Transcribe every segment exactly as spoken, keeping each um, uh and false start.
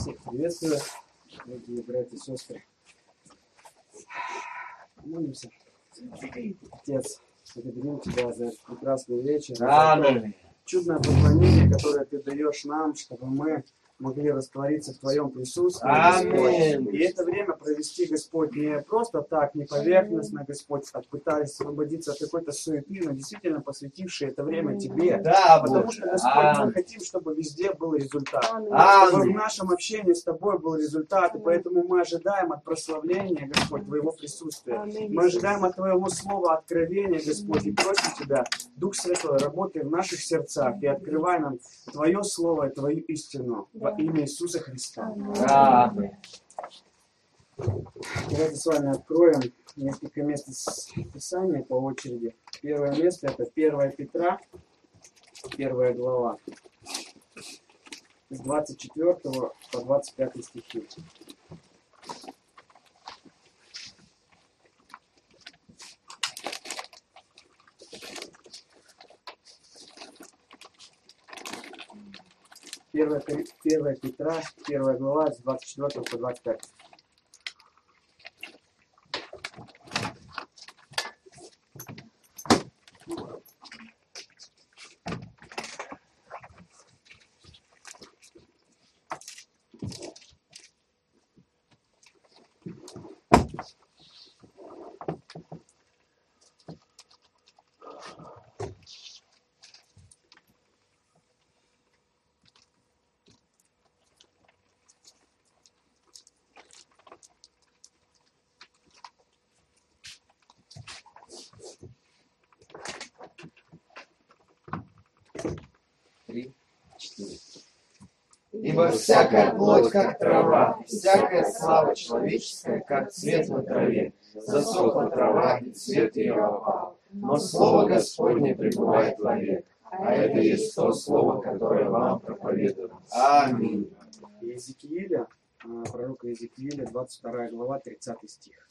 Всех приветствую, дорогие братья и сестры. Молимся. Отец, благодарим Тебя за этот прекрасный вечер, за то чудное поклонение, которое Ты даешь нам, чтобы мы могли раствориться в Твоем присутствии, Господь. И это время провести, Господь, не просто так, не поверхностно, Господь, так пытаясь освободиться от какой-то суеты, но действительно посвятившие это время Тебе. Да, потому что, Господь, мы хотим, чтобы везде был результат. Чтобы в нашем общении с Тобой был результат, и поэтому мы ожидаем от прославления, Господь, Твоего присутствия. Мы ожидаем от Твоего слова откровения, Господь, и просим Тебя, Дух Святой, работай в наших сердцах и открывай нам Твое слово и Твою истину. Во имя Иисуса Христа. Аминь. Давайте с вами откроем несколько мест из Писания по очереди. Первое место — это первое Петра, первая глава, с двадцать четвёртого по двадцать пятый стихи. Первая, первая Петра, первая глава, с двадцать четвёртого по двадцать пятый. Ибо всякая плоть, как трава, всякая слава человеческая, как цвет на траве. Засохла трава, и цвет ее опал. Но слово Господне пребывает вовек. А это есть то слово, которое вам проповедуем. Аминь. Иезекииля, пророка Иезекииля, двадцать вторая глава, тридцатый стих.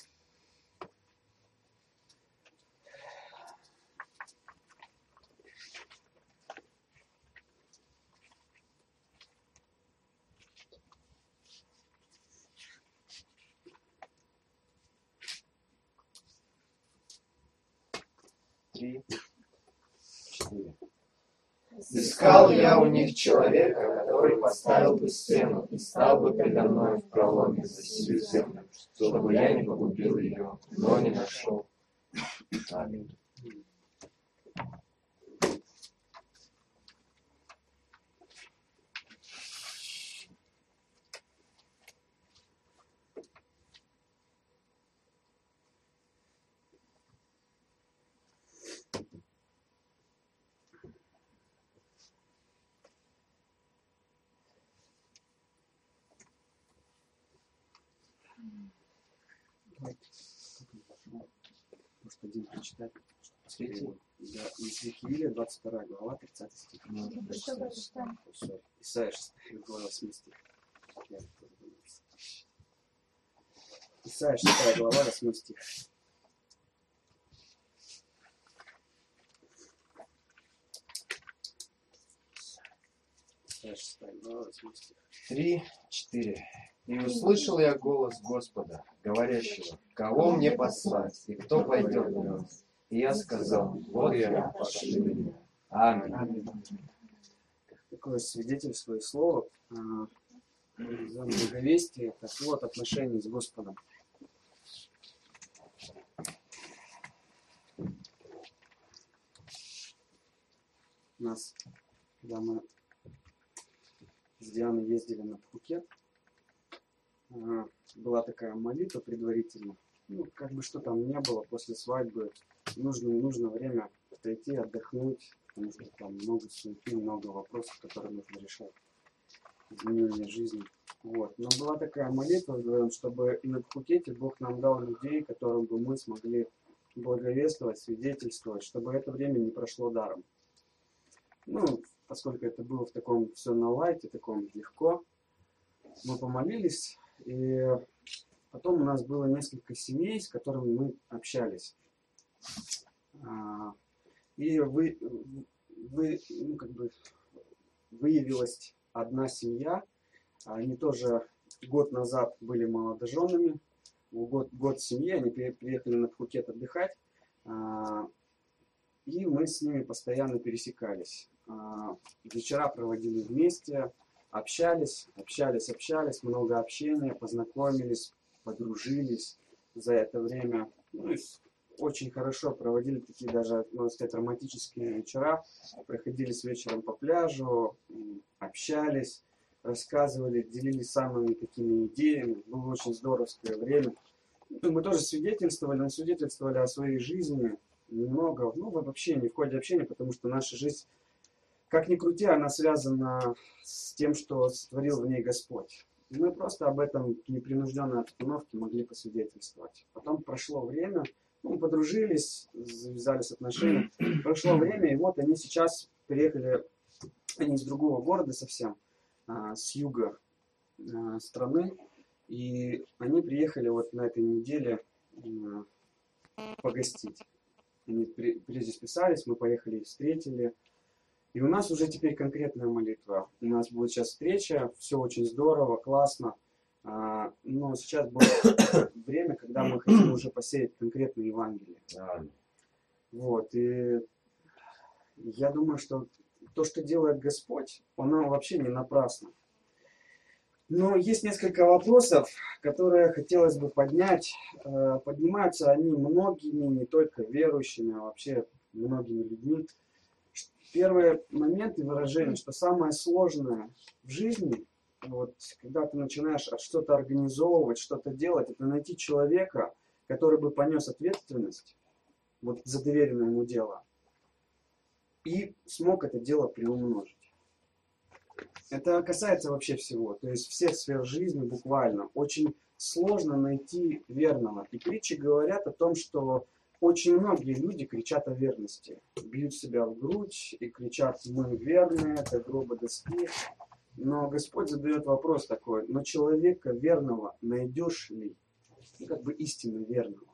Три, четыре. Искал я у них человека, который поставил бы стену и стал бы предо мной в проломе за сию землю, чтобы я не погубил ее, но не нашел. Аминь. Может, один прочитать? Иезекииля, двадцать вторая глава, тридцатый стих. Исайя, шестая глава, восьмой стих. Исайя, шестая глава, восьмой стих. Исайя, шестая глава, восьмой стих. Три, четыре. И услышал я голос Господа, говорящего: кого мне послать, и кто пойдет на нас? И я сказал: вот я, пошли меня. Аминь. Такое свидетельство и слово за благовестие, это плод отношений с Господом. У нас, когда мы с Дианой ездили на Пхукет, была такая молитва предварительно. Ну, как бы что там не было, после свадьбы нужно, нужно время отойти, отдохнуть, потому что там много суеты, много вопросов, которые нужно решать. Изменение жизни. Вот. Но была такая молитва, чтобы на Пхукете Бог нам дал людей, которым бы мы смогли благовествовать, свидетельствовать, чтобы это время не прошло даром. Ну, поскольку это было в таком все на лайте, таком легко, мы помолились. И потом у нас было несколько семей, с которыми мы общались. И вы, вы, ну, как бы выявилась одна семья, Они тоже год назад были молодоженами, год, год в семье, они приехали на Пхукет отдыхать, и мы с ними постоянно пересекались. Вечера проводили вместе, общались, общались, общались, много общения, познакомились, подружились за это время. Ну, и очень хорошо проводили такие даже, можно сказать, романтические вечера. Проходились вечером по пляжу, общались, рассказывали, делились самыми такими идеями. Было очень здоровское время. Ну, мы тоже свидетельствовали, но свидетельствовали о своей жизни немного, ну, в общении, в ходе общения, потому что наша жизнь, как ни крути, она связана с тем, что сотворил в ней Господь. И мы просто об этом в непринужденной обстановке могли посвидетельствовать. Потом прошло время, ну, подружились, завязались отношения. Прошло время, и вот они сейчас приехали, они из другого города совсем, а, с юга а, страны. И они приехали вот на этой неделе а, погостить. Они при, прежде списались, мы поехали их встретили. И у нас уже теперь конкретная молитва. У нас будет сейчас встреча, все очень здорово, классно. А, но сейчас будет время, когда мы хотим уже посеять конкретные Евангелие. Вот, и я думаю, что то, что делает Господь, оно вообще не напрасно. Но есть несколько вопросов, которые хотелось бы поднять. Поднимаются они многими, не только верующими, а вообще многими людьми. Первый момент и выражение, что самое сложное в жизни, вот, когда ты начинаешь что-то организовывать, что-то делать, это найти человека, который бы понес ответственность вот, за доверенное ему дело и смог это дело приумножить. Это касается вообще всего, то есть всех сфер жизни буквально. Очень сложно найти верного. И притчи говорят о том, что очень многие люди кричат о верности, бьют себя в грудь и кричат: мы верны, это гроба доски. Но Господь задает вопрос такой: но человека верного найдешь ли? Ну, как бы истинно верного.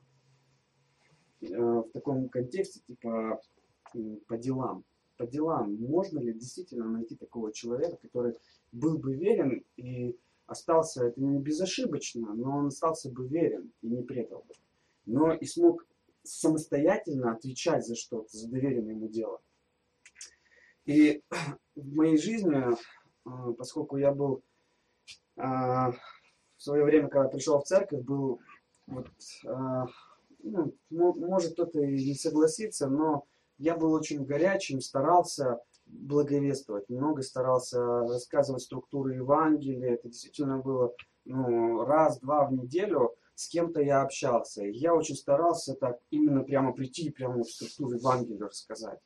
В таком контексте, типа, по делам. По делам, можно ли действительно найти такого человека, который был бы верен и остался, это не безошибочно, но он остался бы верен и не предал бы, но и смог самостоятельно отвечать за что-то, за доверенное ему дело. И в моей жизни, поскольку я был в свое время, когда пришел в церковь, был, вот, ну, может кто-то и не согласится, но я был очень горячим, старался благовествовать, много старался рассказывать структуру Евангелия. Это действительно было, ну, раз-два в неделю с кем-то я общался. И я очень старался так именно прямо прийти и прямо в структуру Евангелия рассказать.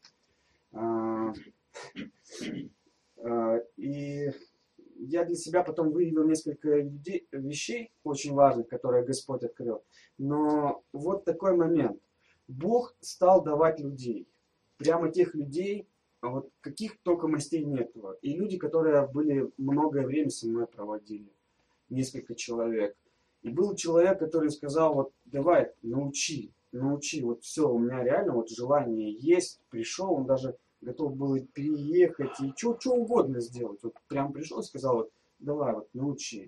И я для себя потом выявил несколько вещей очень важных, которые Господь открыл. Но вот такой момент. Бог стал давать людей. Прямо тех людей, вот каких только мастей нет. И люди, которые были многое время со мной проводили. Несколько человек. И был человек, который сказал: вот давай, научи, научи. Вот все, у меня реально вот желание есть. Пришел, он даже готов был переехать и что, что угодно сделать. Вот прям пришел и сказал: вот давай, вот научи.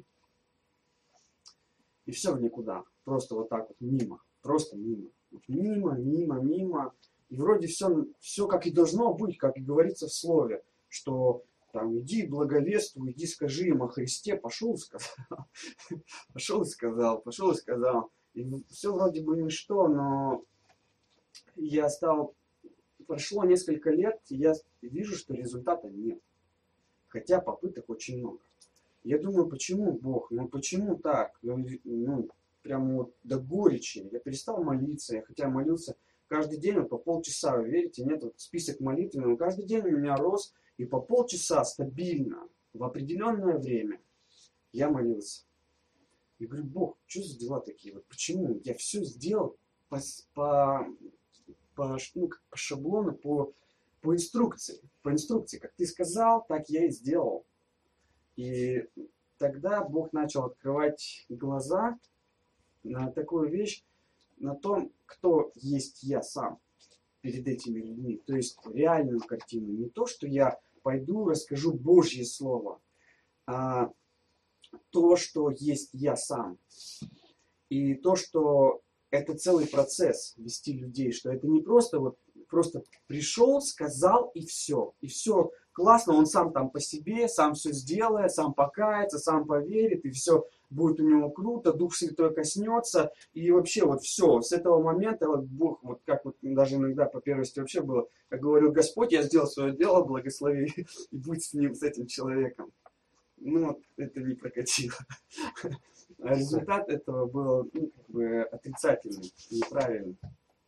И все в никуда. Просто вот так вот мимо. Просто мимо. Вот мимо, мимо, мимо. И вроде все, все как и должно быть, как и говорится в слове, что там иди благовествуй, иди скажи им о Христе, пошел и сказал, пошел и сказал, пошел и сказал. И все вроде бы ничто, но я стал, прошло несколько лет, и я вижу, что результата нет. Хотя попыток очень много. Я думаю, почему Бог, ну почему так? Ну, прямо вот до горечи. Я перестал молиться, я хотя молился каждый день, вот по полчаса, вы верите, нет, вот список молитв, но каждый день у меня рос, и по полчаса стабильно, в определенное время я молился. И говорю: Бог, что за дела такие? Вот почему? Я все сделал по, по, по, ну, по шаблону, по, по инструкции. По инструкции, как ты сказал, так я и сделал. И тогда Бог начал открывать глаза на такую вещь, на том, кто есть я сам перед этими людьми. То есть реальную картину. Не то, что я пойду, расскажу Божье Слово, а то, что есть я сам. И то, что это целый процесс вести людей, что это не просто вот просто пришел, сказал и все. И все классно, он сам там по себе, сам все сделает, сам покается, сам поверит, и все будет у него круто, Дух Святой коснется, и вообще вот все, с этого момента вот Бог, вот как вот даже иногда по первости вообще было, как говорил Господь, я сделал свое дело, благослови, и будь с ним, с этим человеком. Ну, вот это не прокатило. А результат этого был, ну, как бы отрицательный, неправильный.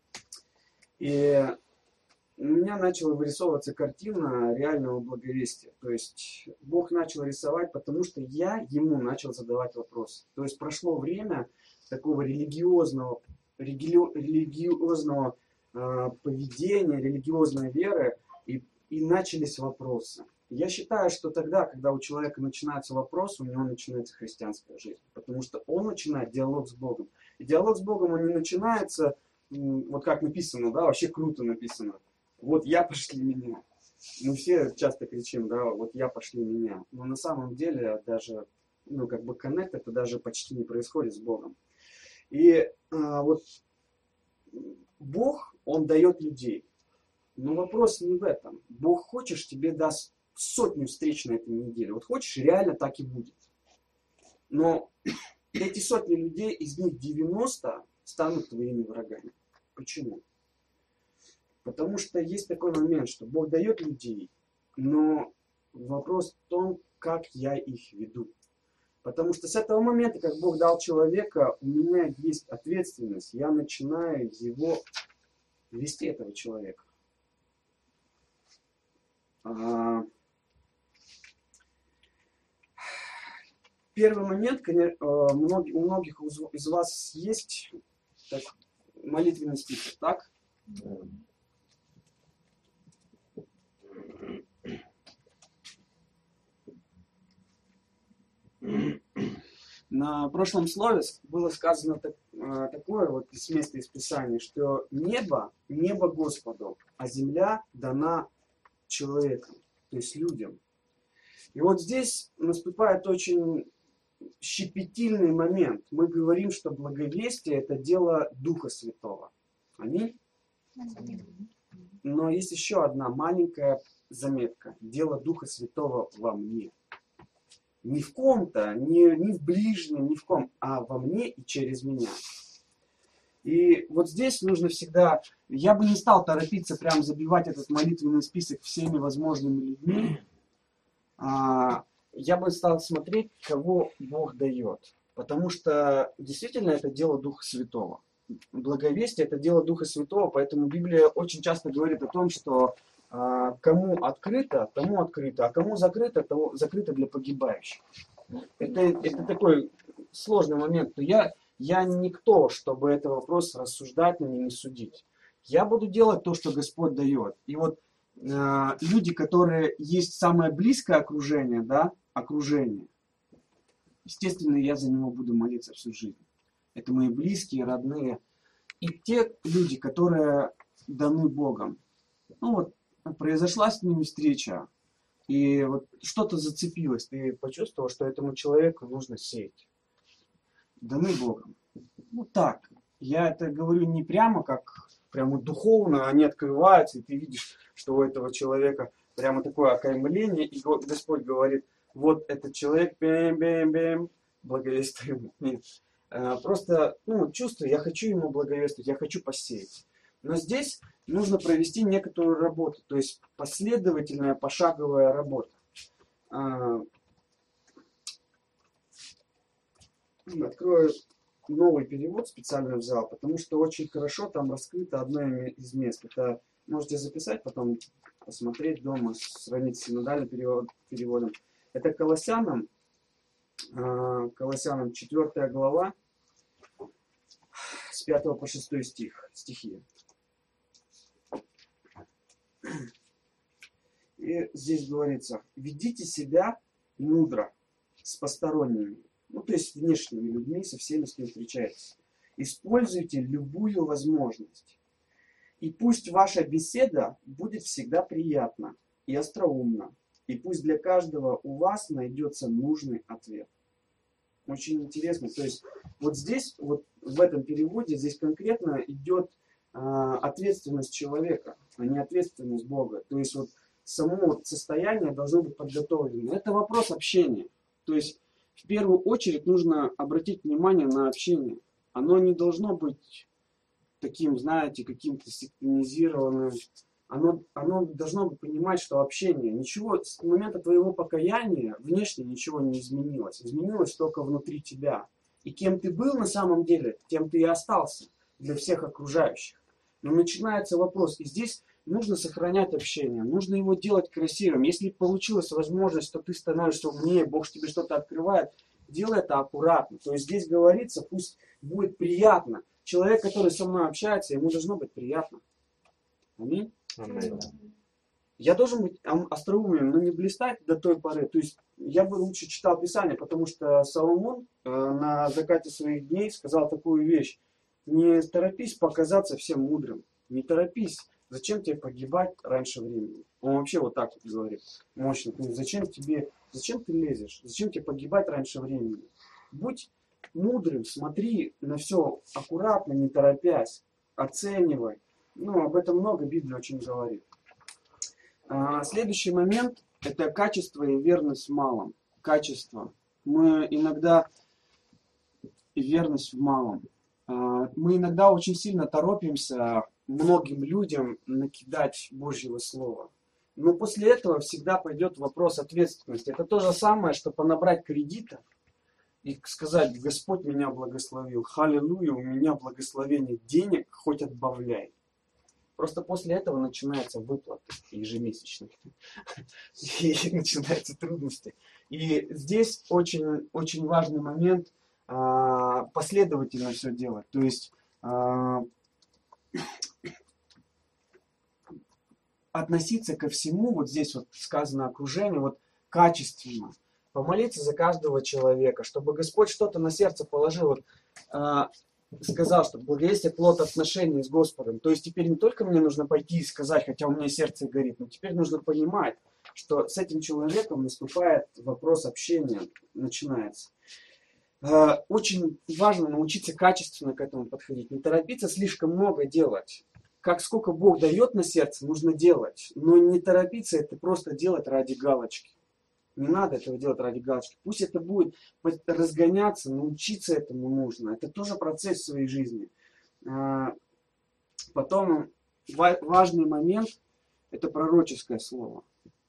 И у меня начала вырисовываться картина реального благовестия. То есть Бог начал рисовать, потому что я ему начал задавать вопросы. То есть прошло время такого религиозного, религи, религиозного э, поведения, религиозной веры, и, и начались вопросы. Я считаю, что тогда, когда у человека начинается вопрос, у него начинается христианская жизнь. Потому что он начинает диалог с Богом. И диалог с Богом, он не начинается, вот как написано, да, вообще круто написано. Вот я, пошли меня. Мы все часто кричим, да, вот я, пошли меня. Но на самом деле даже, ну, как бы коннект это даже почти не происходит с Богом. И а, вот Бог, Он дает людей. Но вопрос не в этом. Бог хочешь, тебе даст сотню встреч на этой неделе. Вот хочешь, реально так и будет. Но эти сотни людей, из них девяносто станут твоими врагами. Почему? Потому что есть такой момент, что Бог дает людей, но вопрос в том, как я их веду. Потому что с этого момента, как Бог дал человека, у меня есть ответственность. Я начинаю его вести, этого человека. Первый момент, конечно, у многих из вас есть так, молитвенный список, так? На прошлом слове было сказано так, такое вот из места из Писания, что небо, небо Господу, а земля дана человеком, то есть людям. И вот здесь наступает очень щепетильный момент. Мы говорим, что благовестие – это дело Духа Святого. Аминь? Но есть еще одна маленькая заметка. Дело Духа Святого во мне. Не в ком-то, не, не в ближнем, не в ком, а во мне и через меня. И вот здесь нужно всегда... Я бы не стал торопиться прям забивать этот молитвенный список всеми возможными людьми. А, я бы стал смотреть, кого Бог дает. Потому что действительно это дело Духа Святого. Благовестие – это дело Духа Святого, поэтому Библия очень часто говорит о том, что а, кому открыто, тому открыто, а кому закрыто, тому закрыто для погибающих. Это, это такой сложный момент. Но я, я никто, чтобы этот вопрос рассуждать на нем и судить. Я буду делать то, что Господь дает. И вот э, люди, которые есть самое близкое окружение, да, окружение, естественно, я за него буду молиться всю жизнь. Это мои близкие, родные. И те люди, которые даны Богом. Ну вот, произошла с ними встреча, и вот что-то зацепилось. Ты почувствовал, что этому человеку нужно сеять. Даны Богом. Ну так. Я это говорю не прямо как прямо духовно, они открываются, и ты видишь, что у этого человека прямо такое окаймление, и Господь говорит, вот этот человек, бэм-бэм-бэм, благовествуем. Нет. Просто, ну, чувствую, я хочу ему благовествовать, я хочу посеять. Но здесь нужно провести некоторую работу, то есть последовательная, пошаговая работа. Открою новый перевод, специально взял, потому что очень хорошо там раскрыто одно из мест. Это можете записать, потом посмотреть дома, сравнить с синодальным перевод, переводом. Это Колоссянам, Колоссянам четвёртая глава, с пятого по шестой стих, стихи. И здесь говорится, ведите себя мудро с посторонними, ну то есть внешними людьми, со всеми, с кем встречаетесь. Используйте любую возможность. И пусть ваша беседа будет всегда приятна и остроумна. И пусть для каждого у вас найдется нужный ответ. Очень интересно. То есть вот здесь, вот в этом переводе, здесь конкретно идет а, ответственность человека, а не ответственность Бога. То есть вот само вот состояние должно быть подготовлено. Это вопрос общения. То есть в первую очередь нужно обратить внимание на общение. Оно не должно быть таким, знаете, каким-то синхронизированным. Оно, оно должно понимать, что общение, ничего, с момента твоего покаяния внешне ничего не изменилось. Изменилось только внутри тебя. И кем ты был на самом деле, тем ты и остался для всех окружающих. Но начинается вопрос, и здесь нужно сохранять общение, нужно его делать красивым. Если получилась возможность, что ты становишься умнее, Бог тебе что-то открывает, делай это аккуратно. То есть здесь говорится, пусть будет приятно. Человек, который со мной общается, ему должно быть приятно. Аминь. Аминь. Я должен быть остроумен, но не блистать до той поры. То есть я бы лучше читал Писание, потому что Соломон э, на закате своих дней сказал такую вещь. Не торопись показаться всем мудрым. Не торопись. Зачем тебе погибать раньше времени? Он вообще вот так вот говорит. Мощно. То есть зачем тебе, зачем ты лезешь? Зачем тебе погибать раньше времени? Будь мудрым, смотри на все аккуратно, не торопясь. Оценивай. Ну, об этом много Библия очень говорит. А, следующий момент – это качество и верность в малом. Качество. Мы иногда и верность в малом. А, мы иногда очень сильно торопимся многим людям накидать Божьего Слова. Но после этого всегда пойдет вопрос ответственности. Это то же самое, что понабрать кредитов и сказать: Господь меня благословил, халилуя, у меня благословение денег, хоть отбавляй. Просто после этого начинаются выплаты ежемесячные. И начинаются трудности. И здесь очень, очень важный момент а, последовательно все делать. То есть а, относиться ко всему, вот здесь вот сказано окружение, вот качественно. Помолиться за каждого человека, чтобы Господь что-то на сердце положил. Вот, а, сказал, что благовестие плод отношений с Господом. То есть теперь не только мне нужно пойти и сказать, хотя у меня сердце горит, но теперь нужно понимать, что с этим человеком наступает вопрос общения, начинается. Очень важно научиться качественно к этому подходить. Не торопиться слишком много делать. Как сколько Бог дает на сердце, нужно делать. Но не торопиться это просто делать ради галочки. Не надо этого делать ради галочки. Пусть это будет разгоняться, научиться этому нужно. Это тоже процесс в своей жизни. Потом важный момент – это пророческое слово.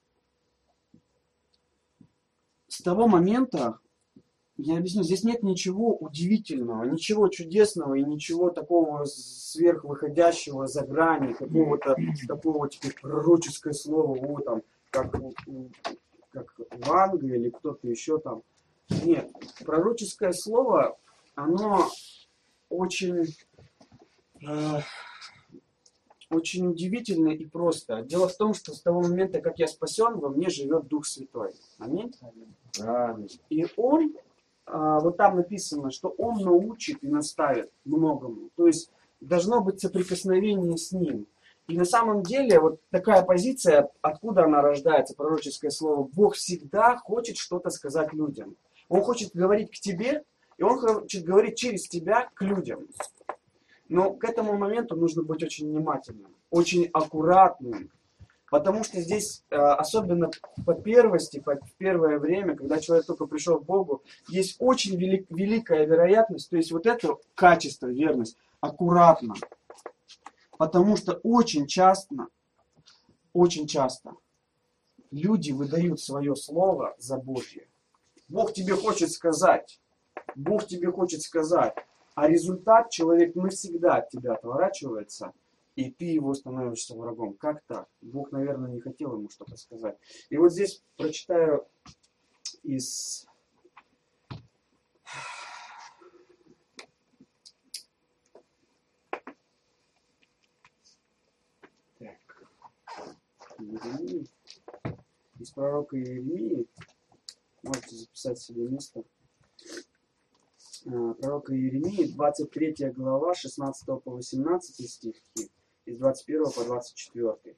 С того момента, я объясню, здесь нет ничего удивительного, ничего чудесного и ничего такого сверхвыходящего за грани, какого-то такого теперь пророческое слово, вот там, как... как в Англии или кто-то еще там. Нет, пророческое слово, оно очень, э, очень удивительно и просто. Дело в том, что с того момента, как я спасен, во мне живет Дух Святой. Аминь. Аминь. И Он, э, вот там написано, что Он научит и наставит многому. То есть должно быть соприкосновение с Ним. И на самом деле вот такая позиция, откуда она рождается, пророческое слово, Бог всегда хочет что-то сказать людям. Он хочет говорить к тебе, и Он хочет говорить через тебя к людям. Но к этому моменту нужно быть очень внимательным, очень аккуратным. Потому что здесь, особенно по первости, по первое время, когда человек только пришел к Богу, есть очень велик, великая вероятность, то есть вот это качество, верность, аккуратно. Потому что очень часто, очень часто люди выдают свое слово за Божье. Бог тебе хочет сказать, Бог тебе хочет сказать, а результат человек навсегда от тебя отворачивается, и ты его становишься врагом. Как так? Бог, наверное, не хотел ему что-то сказать. И вот здесь прочитаю из... Иеремии, из пророка Иеремии, можете записать себе место, пророка Иеремии, двадцать третья глава, шестнадцатого по восемнадцатый стихи, из двадцать первого по двадцать четвёртый.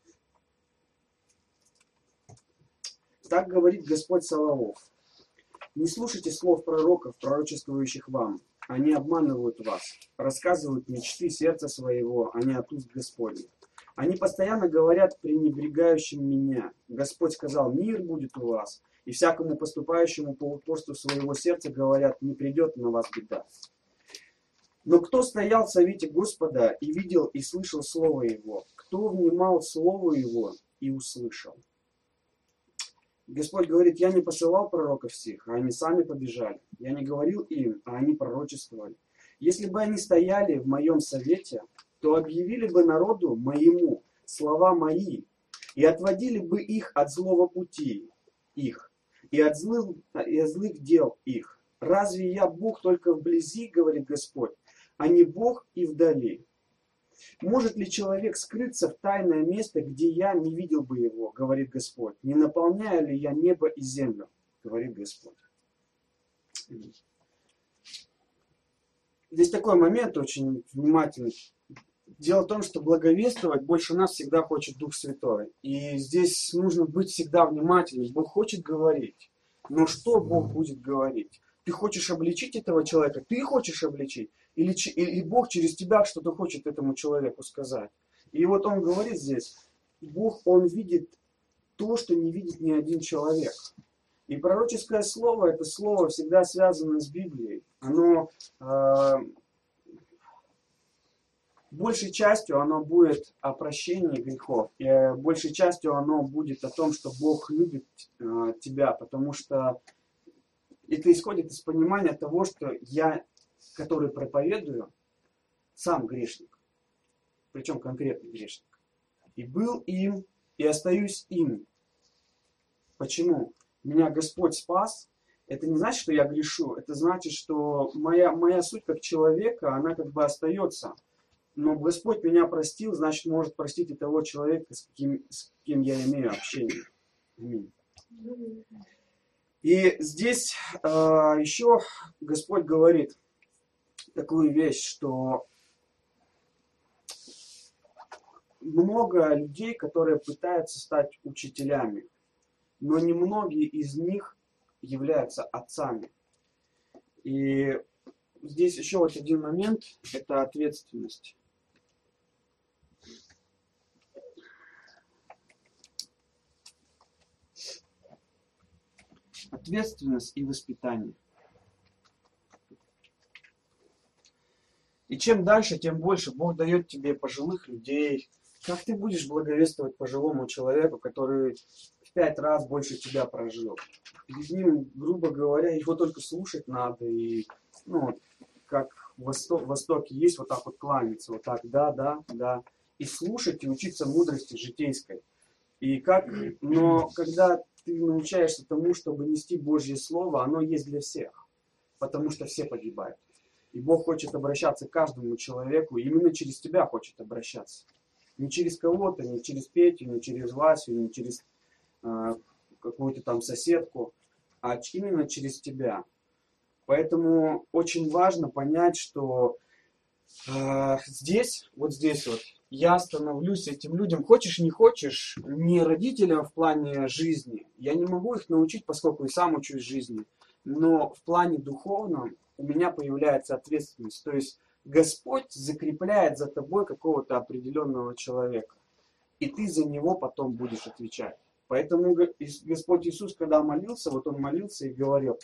Так говорит Господь Саваоф: Не слушайте слов пророков, пророчествующих вам. Они обманывают вас, рассказывают мечты сердца своего, а не от уст Господних. Они постоянно говорят пренебрегающим меня. Господь сказал, мир будет у вас. И всякому поступающему по упорству своего сердца говорят, не придет на вас беда. Но кто стоял в совете Господа и видел и слышал Слово Его? Кто внимал Слову Его и услышал? Господь говорит, я не посылал пророков всех, а они сами побежали. Я не говорил им, а они пророчествовали. Если бы они стояли в моем совете, то объявили бы народу моему слова мои, и отводили бы их от злого пути их, и от злых, и от злых дел их. Разве я Бог только вблизи, говорит Господь, а не Бог и вдали? Может ли человек скрыться в тайное место, где я не видел бы его, говорит Господь? Не наполняю ли я небо и землю, говорит Господь? Здесь такой момент очень внимательный. Дело в том, что благовествовать больше нас всегда хочет Дух Святой. И здесь нужно быть всегда внимательным. Бог хочет говорить. Но что Бог будет говорить? Ты хочешь обличить этого человека? Ты хочешь обличить? Или, или Бог через тебя что-то хочет этому человеку сказать? И вот он говорит здесь, Бог, он видит то, что не видит ни один человек. И пророческое слово, это слово всегда связано с Библией. Оно э, большей частью оно будет о прощении грехов. И э, большей частью оно будет о том, что Бог любит э, тебя, потому что это исходит из понимания того, что я, который проповедую, сам грешник. Причем конкретный грешник. И был им, и остаюсь им. Почему? Меня Господь спас. Это не значит, что я грешу. Это значит, что моя, моя суть как человека, она как бы остается. Но Господь меня простил, значит, может простить и того человека, с кем, с кем я имею общение. Аминь. И здесь э, еще Господь говорит такую вещь, что много людей, которые пытаются стать учителями, но немногие из них являются отцами. И здесь еще вот один момент, это ответственность. Ответственность и воспитание. И чем дальше, тем больше Бог дает тебе пожилых людей. Как ты будешь благовествовать пожилому человеку, который в пять раз больше тебя прожил? Перед ним, грубо говоря, его только слушать надо. И, ну, как в Восток, в Востоке есть, вот так вот кланяться, вот так, да, да, да. И слушать, и учиться мудрости житейской. И как, но когда ты научаешься тому, чтобы нести Божье Слово, оно есть для всех. Потому что все погибают. И Бог хочет обращаться к каждому человеку, именно через тебя хочет обращаться. Не через кого-то, не через Петю, не через Васю, не через э, какую-то там соседку, а именно через тебя. Поэтому очень важно понять, что э, здесь, вот здесь вот, я становлюсь этим людям, хочешь не хочешь, не родителям в плане жизни. Я не могу их научить, поскольку и сам учусь жизни. Но в плане духовном у меня появляется ответственность. То есть Господь закрепляет за тобой какого-то определенного человека. И ты за него потом будешь отвечать. Поэтому Господь Иисус, когда молился, вот Он молился и говорил: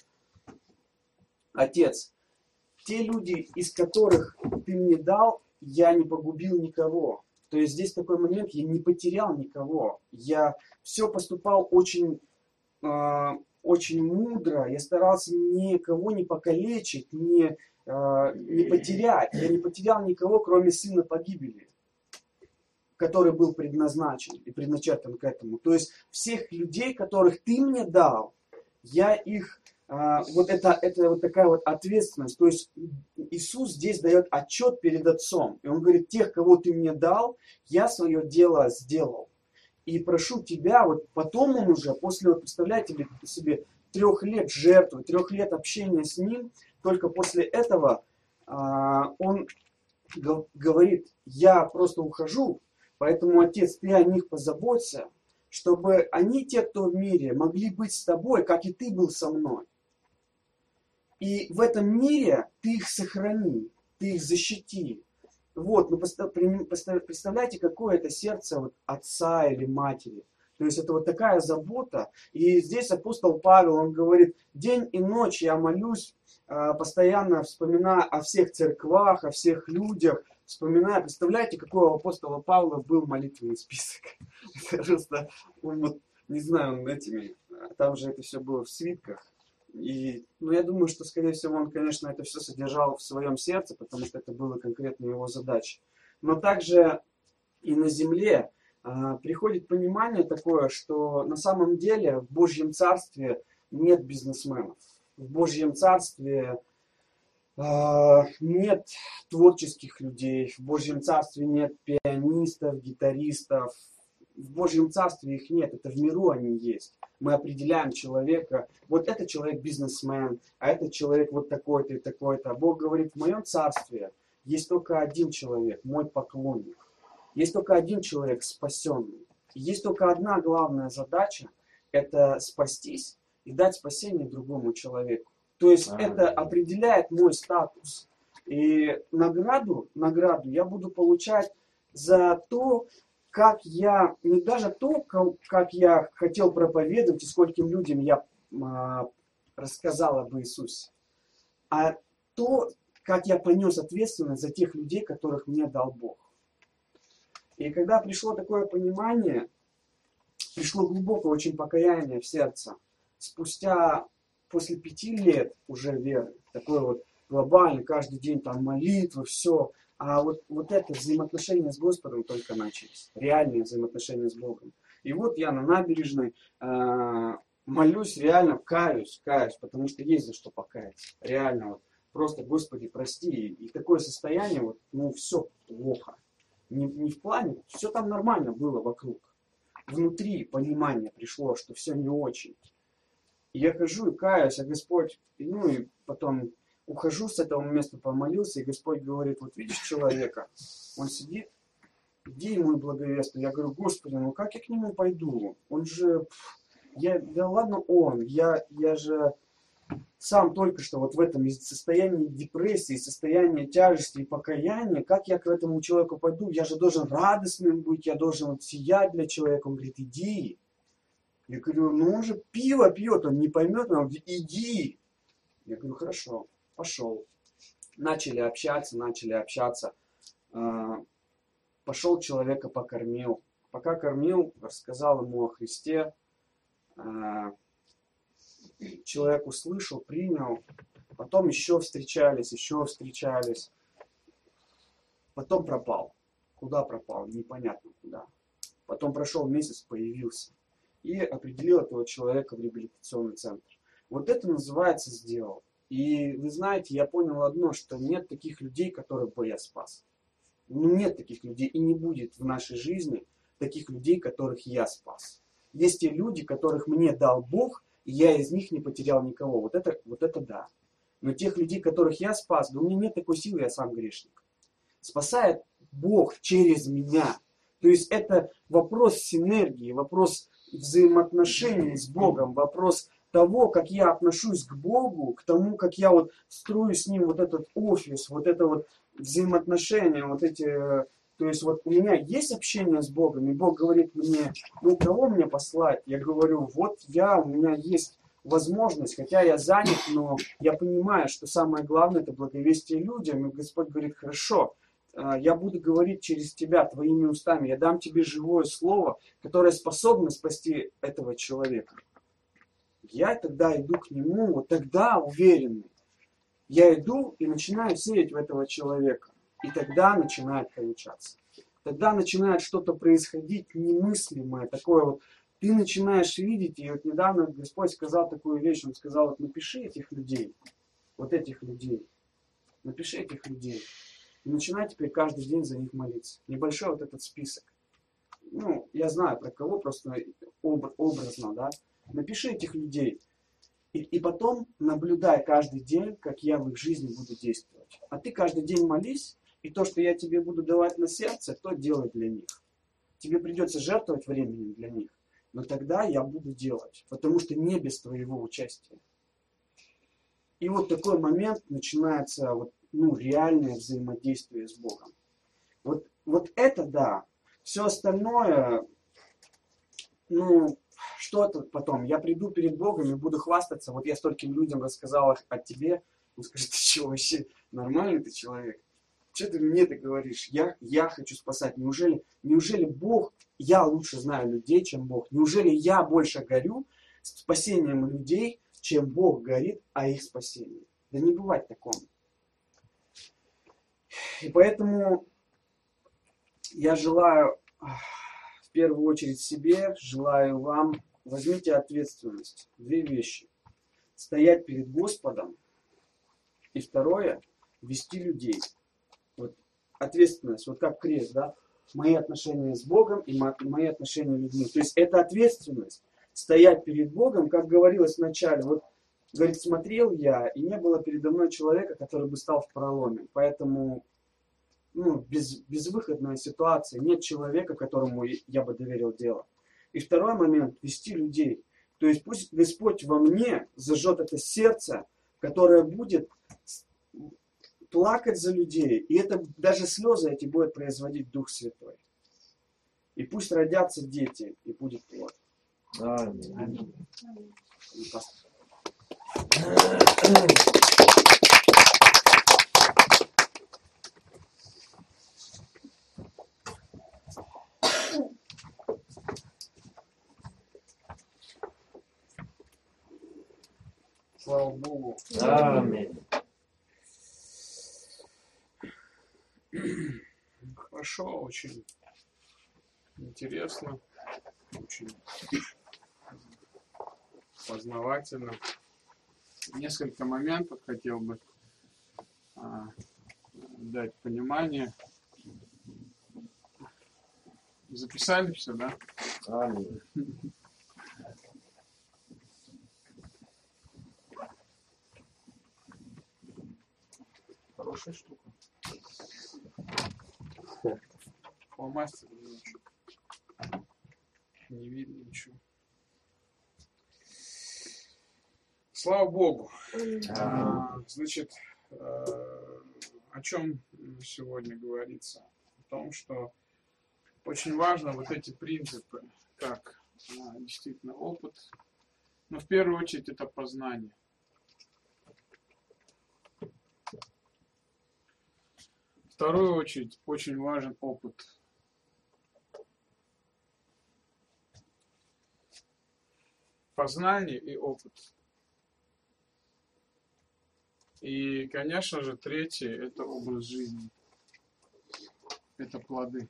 Отец, те люди, из которых ты мне дал, я не погубил никого. То есть здесь такой момент, я не потерял никого. Я все поступал очень, э, очень мудро. Я старался никого не покалечить, не, э, не потерять. Я не потерял никого, кроме сына погибели, который был предназначен и предначертан к этому. То есть всех людей, которых ты мне дал, я их... Вот это, это вот такая вот ответственность. То есть Иисус здесь дает отчет перед Отцом. И Он говорит: тех, кого ты мне дал, я свое дело сделал. И прошу тебя, вот потом Он уже, после, вот представляете себе, трех лет жертвы, трех лет общения с Ним, только после этого а, Он говорит: я просто ухожу, поэтому, Отец, ты о них позаботься, чтобы они, те, кто в мире, могли быть с тобой, как и ты был со мной. И в этом мире ты их сохрани, ты их защити. Вот, ну представляете, какое это сердце вот отца или матери. То есть это вот такая забота. И здесь апостол Павел, он говорит, день и ночь я молюсь, постоянно вспоминая о всех церквах, о всех людях, вспоминая. Представляете, какой у апостола Павла был молитвенный список. Просто, он вот, не знаю, он этими, там же это все было в свитках. И, ну, я думаю, что, скорее всего, он, конечно, это все содержал в своем сердце, потому что это было конкретно его задачей. Но также и на земле а, приходит понимание такое, что на самом деле в Божьем Царстве нет бизнесменов. В Божьем Царстве а, нет творческих людей. В Божьем Царстве нет пианистов, гитаристов. В Божьем Царстве их нет, это в миру они есть. Мы определяем человека, вот этот человек бизнесмен, а этот человек вот такой-то и такой-то. А Бог говорит, в моем Царстве есть только один человек, мой поклонник. Есть только один человек спасенный. Есть только одна главная задача, это спастись и дать спасение другому человеку. То есть а, это определяет мой статус. И награду, награду я буду получать за то, как я, не даже то, как я хотел проповедовать и скольким людям я а, рассказал об Иисусе, а то, как я понес ответственность за тех людей, которых мне дал Бог. И когда пришло такое понимание, пришло глубокое очень покаяние в сердце, спустя, после пяти лет уже веры, такой вот глобальный, каждый день там молитвы, все. А вот, вот это взаимоотношения с Господом только начались. Реальные взаимоотношения с Богом. И вот я на набережной э, молюсь, реально каюсь, каюсь, потому что есть за что покаяться. Реально вот. Просто, Господи, прости. И такое состояние, вот, ну все плохо. Не, не в плане, все там нормально было вокруг. Внутри понимание пришло, что все не очень. И я хожу и каюсь, а Господь, ну и потом... Ухожу с этого места, помолился, и Господь говорит, вот видишь человека, он сидит, иди ему и благовествуй. Я говорю, Господи, ну как я к нему пойду? Он же, я, да ладно он, я, я же сам только что вот в этом состоянии депрессии, состоянии тяжести и покаяния, как я к этому человеку пойду? Я же должен радостным быть, я должен вот сиять для человека. Он говорит, иди. Я говорю, ну он же пиво пьет, он не поймет, он говорит, иди. Я говорю, хорошо. Пошел. Начали общаться, начали общаться. Пошел человека покормил. Пока кормил, рассказал ему о Христе. Человек услышал, принял. Потом еще встречались, еще встречались. Потом пропал. Куда пропал? Непонятно куда. Потом прошел месяц, появился. И определил этого человека в реабилитационный центр. Вот это называется «сделал». И вы знаете, я понял одно, что нет таких людей, которых бы я спас. Ну, нет таких людей и не будет в нашей жизни таких людей, которых я спас. Есть те люди, которых мне дал Бог, и я из них не потерял никого. Вот это, вот это да. Но тех людей, которых я спас, да у меня нет такой силы, я сам грешник. Спасает Бог через меня. То есть это вопрос синергии, вопрос взаимоотношений с Богом, вопрос того, как я отношусь к Богу, к тому, как я вот строю с Ним вот этот офис, вот это вот взаимоотношения, вот эти, то есть вот у меня есть общение с Богом, и Бог говорит мне, ну кого мне послать? Я говорю, вот я, у меня есть возможность, хотя я занят, но я понимаю, что самое главное это благовестие людям, и Господь говорит, хорошо, я буду говорить через тебя, твоими устами, я дам тебе живое слово, которое способно спасти этого человека. Я тогда иду к нему, вот тогда уверенный. Я иду и начинаю сеять в этого человека. И тогда начинает получаться. Тогда начинает что-то происходить немыслимое, такое вот. Ты начинаешь видеть, и вот недавно Господь сказал такую вещь, Он сказал, вот напиши этих людей, вот этих людей, напиши этих людей. И начинай теперь каждый день за них молиться. Небольшой вот этот список. Ну, я знаю про кого, просто образно, да. Напиши этих людей. И, и потом наблюдай каждый день, как я в их жизни буду действовать. А ты каждый день молись, и то, что я тебе буду давать на сердце, то делай для них. Тебе придется жертвовать временем для них. Но тогда я буду делать. Потому что не без твоего участия. И вот такой момент начинается вот, ну, реальное взаимодействие с Богом. Вот, вот это да. Все остальное, ну, что-то потом. Я приду перед Богом и буду хвастаться. Вот я стольким людям рассказал о, о тебе. Он скажет: ты что, вообще нормальный ты человек? Что ты мне это говоришь? Я, я хочу спасать. Неужели, неужели Бог, я лучше знаю людей, чем Бог? Неужели я больше горю спасением людей, чем Бог горит о их спасении? Да не бывает такого. И поэтому я желаю, в первую очередь себе, желаю вам, возьмите ответственность. Две вещи. Стоять перед Господом. И второе, вести людей. Вот ответственность, вот как крест, да? Мои отношения с Богом и мои отношения с людьми. То есть это ответственность. Стоять перед Богом, как говорилось вначале. Вот, говорит, смотрел я, и не было передо мной человека, который бы стал в проломе. Поэтому, ну, без, безвыходная ситуация. Нет человека, которому я бы доверил дело. И второй момент, вести людей. То есть пусть Господь во мне зажжет это сердце, которое будет плакать за людей. И это даже слезы эти будет производить Дух Святой. И пусть родятся дети, и будет плод. Аминь. Аминь. Слава Богу. Аминь. Хорошо, очень интересно, очень познавательно. Несколько моментов хотел бы а, дать понимание. Записали все, да? Аминь. Хорошая штука. Фломастер ничего. Не видно ничего. Слава Богу. А, значит, о чем сегодня говорится? О том, что очень важно вот эти принципы, как а, действительно опыт. Но в первую очередь это познание. В вторую очередь очень важен опыт. Познание и опыт. И, конечно же, третье – это образ жизни. Это плоды.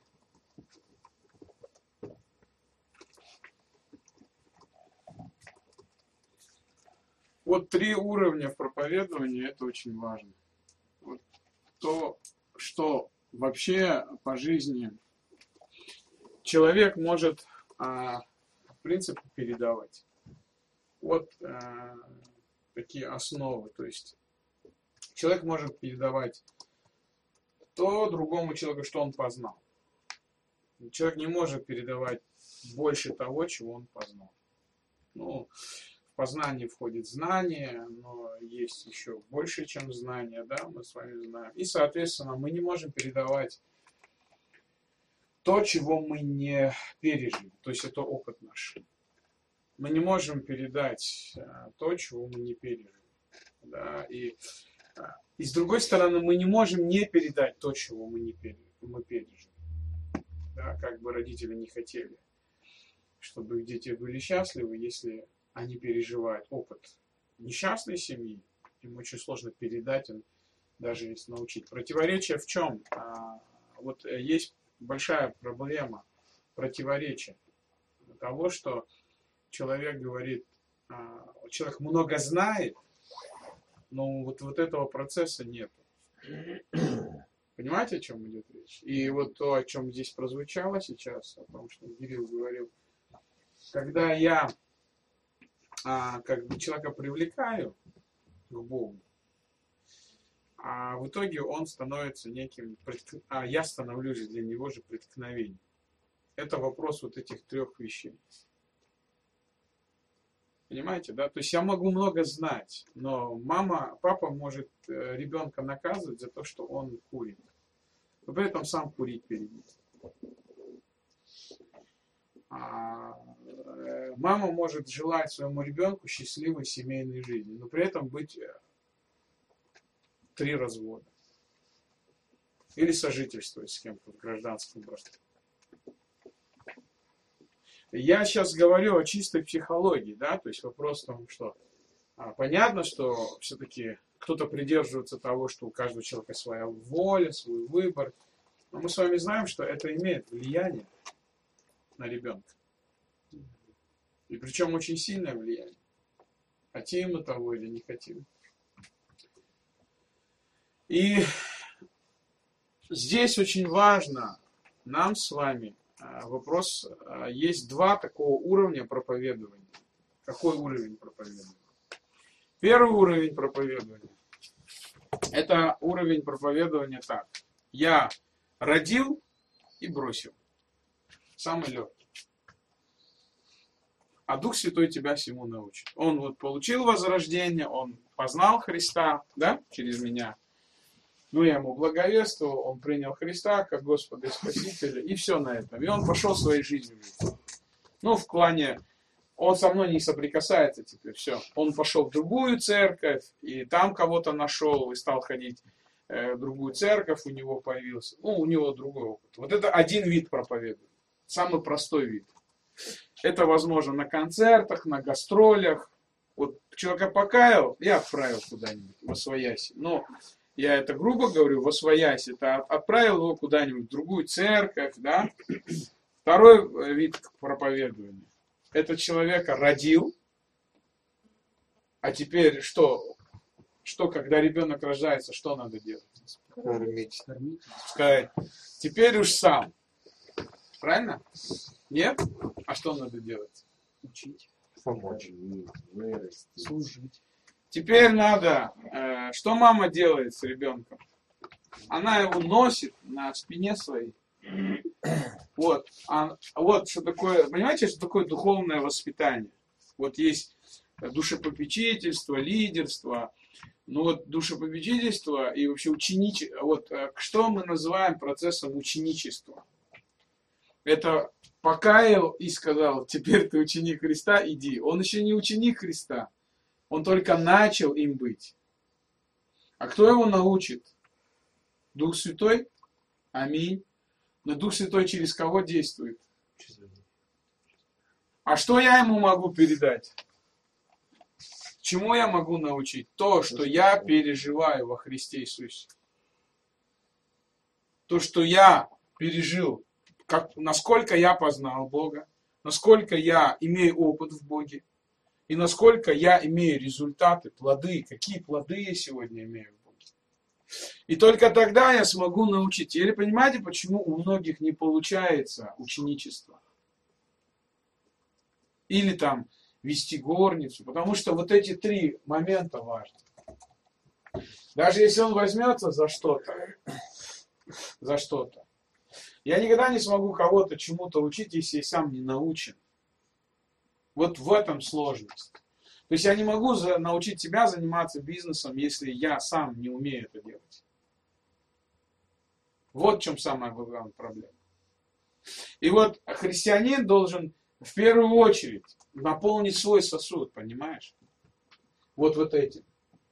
Вот три уровня в проповедовании – это очень важно. Вот то, что вообще по жизни человек может, а, в принципе, передавать. Вот а, такие основы. То есть человек может передавать то другому человеку, что он познал. Человек не может передавать больше того, чего он познал. Ну, в познание входит знание, но есть еще больше, чем знание, да, мы с вами знаем. И, соответственно, мы не можем передавать то, чего мы не пережили. То есть это опыт наш. Мы не можем передать а, то, чего мы не пережили. Да, и, а, и с другой стороны, мы не можем не передать то, чего мы не пережили. Мы пережили. Да, как бы родители не хотели, чтобы их дети были счастливы, если они переживают опыт несчастной семьи, им очень сложно передать, им, даже если научить. Противоречие в чем? А, вот есть большая проблема противоречия того, что человек говорит, а, человек много знает, но вот, вот этого процесса нет. Понимаете, о чем идет речь? И вот то, о чем здесь прозвучало сейчас, о том, что Кирилл говорил, когда я а, как бы человека привлекаю к Богу, а в итоге он становится неким, а я становлюсь для него же преткновением. Это вопрос вот этих трех вещей. Понимаете, да? То есть я могу много знать, но мама, папа может ребенка наказывать за то, что он курит. Но при этом сам курить перейдет. А мама может желать своему ребенку счастливой семейной жизни, но при этом быть три развода. Или сожительствовать с кем-то в гражданском браке. Я сейчас говорю о чистой психологии, да, то есть вопрос в том, что а, понятно, что все-таки кто-то придерживается того, что у каждого человека своя воля, свой выбор, но мы с вами знаем, что это имеет влияние на ребенка. И причем очень сильное влияние. Хотим мы того или не хотим. И здесь очень важно нам с вами вопрос, есть два такого уровня проповедования. Какой уровень проповедования? Первый уровень проповедования – это уровень проповедования так. Я родил и бросил. Самый легкий. А Дух Святой тебя всему научит. Он вот получил возрождение, он познал Христа, да, через меня. Ну, я ему благовествовал, он принял Христа как Господа и Спасителя, и все на этом. И он пошел своей жизнью. Ну, в плане, он со мной не соприкасается теперь, все. Он пошел в другую церковь, и там кого-то нашел, и стал ходить э, в другую церковь, у него появился, ну, у него другой опыт. Вот это один вид проповедования, самый простой вид. Это возможно на концертах, на гастролях. Вот человека покаял, я отправил куда-нибудь, восвояси. Но я это грубо говорю, восвоясь, это отправил его куда-нибудь в другую церковь, да. Второй вид проповедования. Этот человека родил, а теперь что? Что, когда ребенок рождается, что надо делать? Кормить. Сказать, теперь уж сам. Правильно? Нет? А что надо делать? Учить. Помочь. Служить. Теперь надо, э, что мама делает с ребенком? Она его носит на спине своей. Вот, а, вот что такое, понимаете, что такое духовное воспитание? Вот есть душепопечительство, лидерство, ну вот душепопечительство и вообще ученичество, вот что мы называем процессом ученичества? Это покаял и сказал, теперь ты ученик Христа, иди. Он еще не ученик Христа. Он только начал им быть. А кто его научит? Дух Святой? Аминь. Но Дух Святой через кого действует? А что я ему могу передать? Чему я могу научить? То, что я переживаю во Христе Иисусе. То, что я пережил, как, насколько я познал Бога, насколько я имею опыт в Боге, и насколько я имею результаты, плоды, какие плоды я сегодня имею в Боге. И только тогда я смогу научить. Или понимаете, почему у многих не получается ученичество? Или там вести горницу. Потому что вот эти три момента важны. Даже если он возьмется за что-то, за что-то. Я никогда не смогу кого-то чему-то учить, если я сам не научен. Вот в этом сложность. То есть я не могу за, научить тебя заниматься бизнесом, если я сам не умею это делать. Вот в чем самая главная проблема. И вот христианин должен в первую очередь наполнить свой сосуд, понимаешь? Вот вот этим.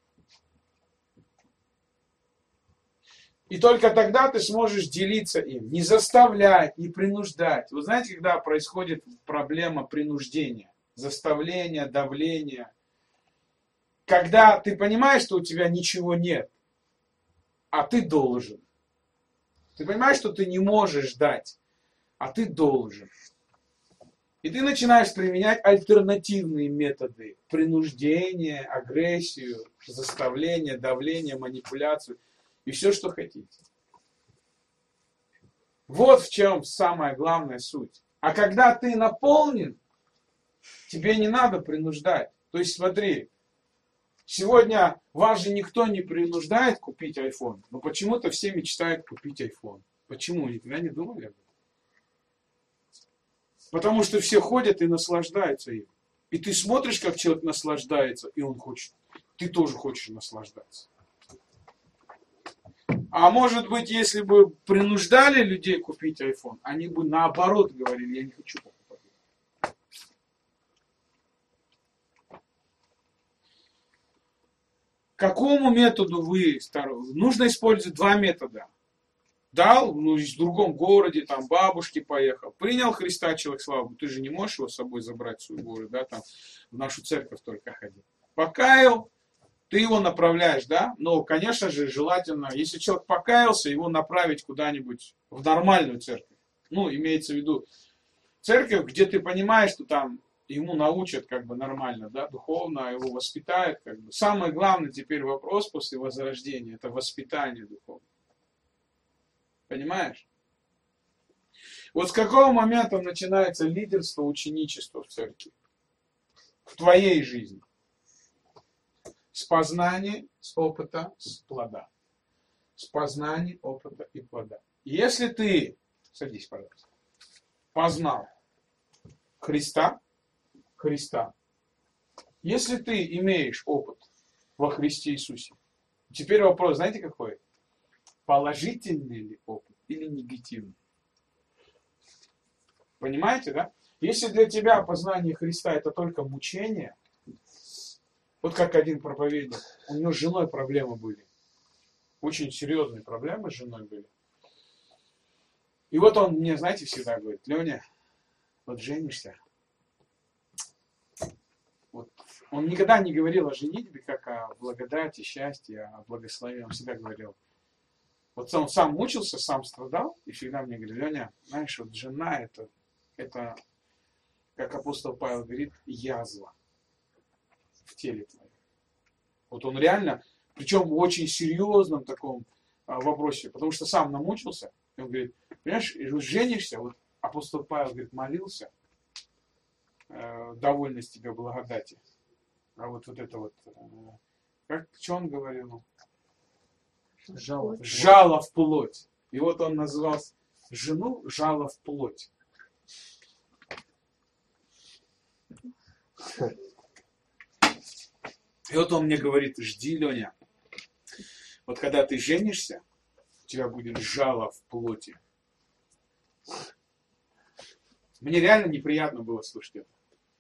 И только тогда ты сможешь делиться им. Не заставлять, не принуждать. Вы знаете, когда происходит проблема принуждения, заставления, давления. Когда ты понимаешь, что у тебя ничего нет, а ты должен. Ты понимаешь, что ты не можешь дать, а ты должен. И ты начинаешь применять альтернативные методы. Принуждение, агрессию, заставление, давление, манипуляцию. И все, что хотите. Вот в чем самая главная суть. А когда ты наполнен, тебе не надо принуждать. То есть смотри, сегодня вас же никто не принуждает купить iPhone, но почему-то все мечтают купить iPhone. Почему? Никогда не думали об этом? Потому что все ходят и наслаждаются им. И ты смотришь, как человек наслаждается, и он хочет. Ты тоже хочешь наслаждаться. А может быть, если бы принуждали людей купить айфон, они бы наоборот говорили, я не хочу покупать. Какому методу вы сторонник? Нужно использовать два метода. Дал, ну, в другом городе, там, бабушке поехал. Принял Христа, человек, слава Богу. Ты же не можешь его с собой забрать в свой город, да, там, в нашу церковь только ходить. Покаял, ты его направляешь, да? Но, конечно же, желательно, если человек покаялся, его направить куда-нибудь в нормальную церковь. Ну, имеется в виду церковь, где ты понимаешь, что там ему научат как бы нормально, да, духовно, его воспитают, как бы. Самый главный теперь вопрос после возрождения – это воспитание духовное. Понимаешь? Вот с какого момента начинается лидерство, ученичество в церкви? В твоей жизни. С познания, с опыта, с плода. С познания, опыта и плода. Если ты, садись, пожалуйста, познал Христа, Христа, если ты имеешь опыт во Христе Иисусе, теперь вопрос, знаете какой? Положительный ли опыт или негативный? Понимаете, да? Если для тебя познание Христа это только мучение, вот как один проповедник, у него с женой проблемы были. Очень серьезные проблемы с женой были. И вот он мне, знаете, всегда говорит: Леня, вот женишься. Вот. Он никогда не говорил о женитьбе как о благодати, счастье, о благословении. Он всегда говорил. Вот он сам мучился, сам страдал, и всегда мне говорит: Леня, знаешь, вот жена это, это, как апостол Павел говорит, язва в теле твоем. Вот он реально, причем в очень серьезном таком а, вопросе, потому что сам намучился. И он говорит: понимаешь, женишься, вот апостол Павел говорит, молился, э, довольно с тебя благодати. А вот, вот это вот, э, как, что он говорил? Жало. Жало в плоть. И вот он назвал жену жало в плоть. И вот он мне говорит: жди, Леня. Вот когда ты женишься, у тебя будет жало в плоти. Мне реально неприятно было слушать это.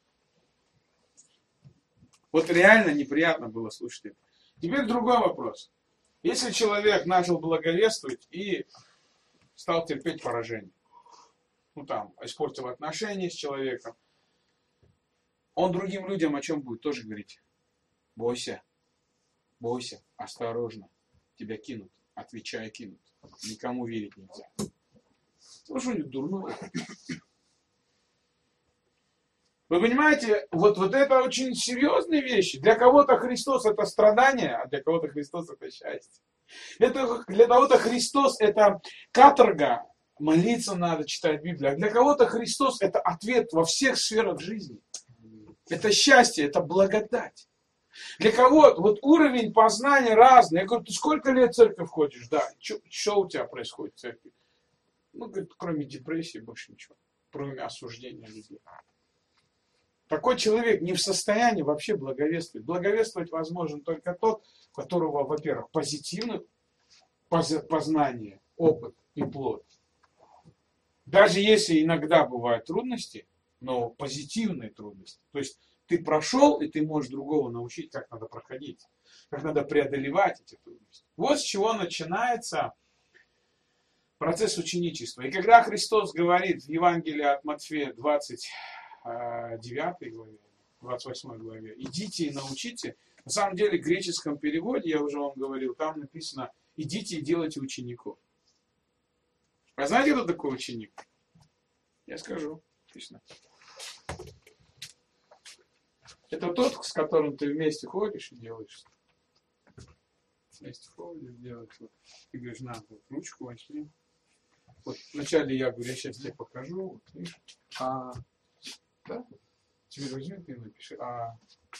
Вот реально неприятно было слушать это. Теперь другой вопрос. Если человек начал благовествовать и стал терпеть поражение, ну там, испортил отношения с человеком, он другим людям о чем будет тоже говорить? Бойся, бойся, осторожно, тебя кинут, отвечай, кинут. Никому верить нельзя. Ну что-нибудь дурное. Вы понимаете, вот, вот это очень серьезные вещи. Для кого-то Христос это страдание, а для кого-то Христос это счастье. Это, для кого-то Христос это каторга, молиться надо, читать Библию. А для кого-то Христос это ответ во всех сферах жизни. Это счастье, это благодать. Для кого-то вот уровень познания разный. Я говорю: ты сколько лет в церковь ходишь? Да. Что у тебя происходит в церкви? Ну, говорит, кроме депрессии больше ничего. Кроме осуждения людей. Такой человек не в состоянии вообще благовествовать. Благовествовать возможен только тот, у которого, во-первых, позитивное познание, опыт и плод. Даже если иногда бывают трудности, но позитивные трудности. То есть ты прошел, и ты можешь другого научить, как надо проходить, как надо преодолевать эти трудности. Вот с чего начинается процесс ученичества. И когда Христос говорит в Евангелии от Матфея двадцать девятой главе, двадцать восьмой главе, идите и научите. На самом деле, в греческом переводе, я уже вам говорил, там написано: идите и делайте учеников. А знаете, кто такой ученик? Я скажу. Написано. Это тот, с которым ты вместе ходишь и делаешь. Вместе ходишь, делаешь. Вот. Ты говоришь: на, вот, ручку возьми. Вот вначале я говорю: я сейчас тебе покажу. Вот, видишь? А, да? Теперь возьми ты и напиши. А,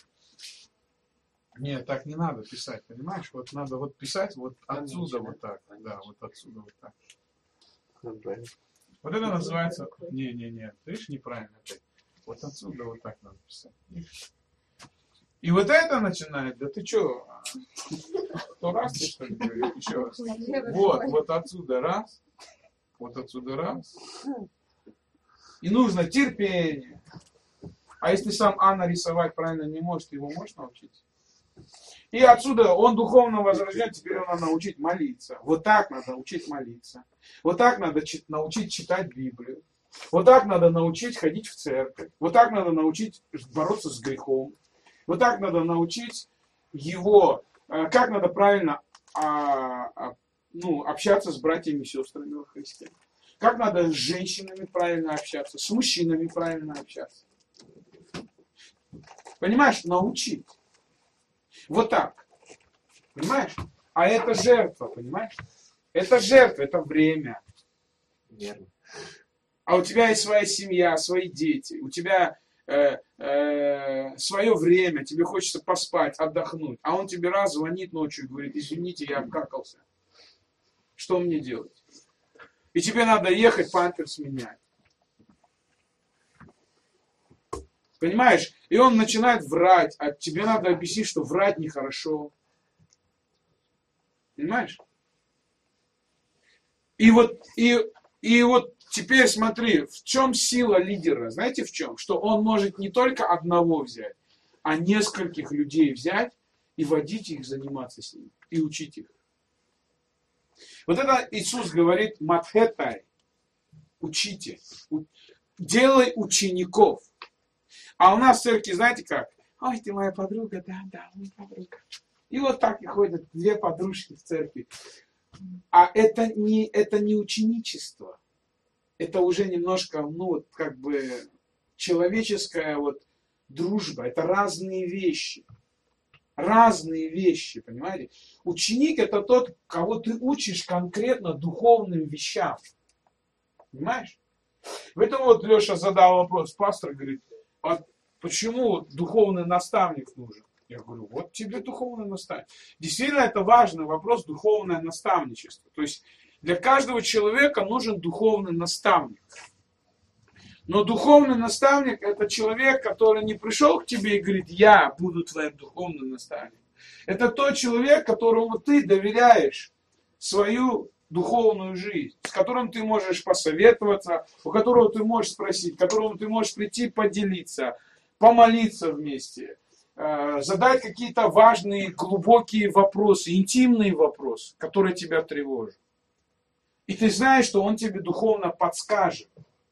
нет, так не надо писать, понимаешь? Вот надо вот писать вот отсюда вот так. Да, вот отсюда вот так. Вот это называется... Не-не-не, видишь, неправильно. Вот отсюда вот так надо писать. И вот это начинает, да ты что, то раз ты что ли говоришь? Еще раз. Вот, вот отсюда раз, вот отсюда раз. И нужно терпение. А если сам А нарисовать правильно не может, его можешь научить? И отсюда он духовно возрожден, теперь его надо научить молиться. Вот так надо учить молиться. Вот так надо чит- научить читать Библию. Вот так надо научить ходить в церковь. Вот так надо научить бороться с грехом. Вот так надо научить его, э, как надо правильно а, а, ну, общаться с братьями и сестрами во Христе. Как надо с женщинами правильно общаться, с мужчинами правильно общаться. Понимаешь, научить. Вот так. Понимаешь? А это жертва, понимаешь? Это жертва, это время. Верно. А у тебя есть своя семья, свои дети, у тебя э, э, свое время, тебе хочется поспать, отдохнуть. А он тебе раз звонит ночью и говорит: извините, я обкакался. Что мне делать? И тебе надо ехать памперс менять. Понимаешь? И он начинает врать, а тебе надо объяснить, что врать нехорошо. Понимаешь? И вот, и, и вот теперь смотри, в чем сила лидера? Знаете в чем? Что он может не только одного взять, а нескольких людей взять и водить их, заниматься с ними, и учить их. Вот это Иисус говорит: матхетай, учите, делай учеников. А у нас в церкви, знаете как? Ой, ты моя подруга, да, да, моя подруга. И вот так и ходят две подружки в церкви. А это не, это не ученичество. Это уже немножко, ну, вот как бы человеческая вот дружба. Это разные вещи. Разные вещи, понимаете? Ученик — это тот, кого ты учишь конкретно духовным вещам. Понимаешь? Поэтому вот Леша задал вопрос, пастор говорит: а почему духовный наставник нужен? Я говорю: вот тебе духовный наставник. Действительно, это важный вопрос, духовное наставничество. То есть для каждого человека нужен духовный наставник. Но духовный наставник — это человек, который не пришел к тебе и говорит: я буду твоим духовным наставником. Это тот человек, которому ты доверяешь свою духовную жизнь, с которым ты можешь посоветоваться, у которого ты можешь спросить, к которому ты можешь прийти поделиться, помолиться вместе, задать какие-то важные, глубокие вопросы, интимные вопросы, которые тебя тревожат. И ты знаешь, что он тебе духовно подскажет.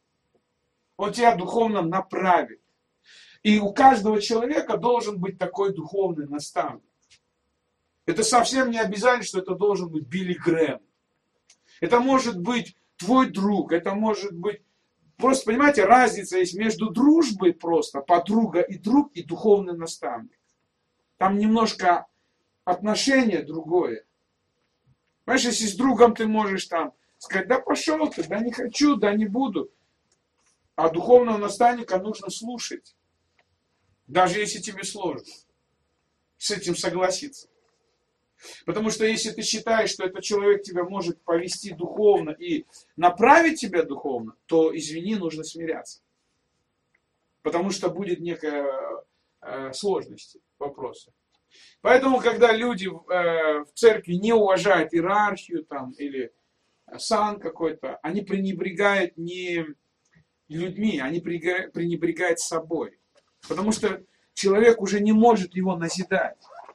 Он тебя духовно направит. И у каждого человека должен быть такой духовный наставник. Это совсем не обязательно, что это должен быть Билли Грэм. Это может быть твой друг, это может быть... Просто, понимаете, разница есть между дружбой просто, подруга и друг, и духовный наставник. Там немножко отношение другое. Понимаешь, если с другом ты можешь там сказать: да пошел ты, да не хочу, да не буду. А духовного наставника нужно слушать. Даже если тебе сложно с этим согласиться. Потому что если ты считаешь, что этот человек тебя может повести духовно и направить тебя духовно, то, извини, нужно смиряться. Потому что будет некая э, сложность вопроса. Поэтому, когда люди э, в церкви не уважают иерархию там, или сан какой-то, они пренебрегают не людьми, они пренебрегают собой. Потому что человек уже не может его назидать.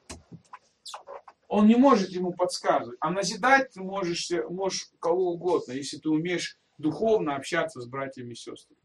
Он не может ему подсказывать. А назидать ты можешь, можешь кого угодно, если ты умеешь духовно общаться с братьями и сестрами.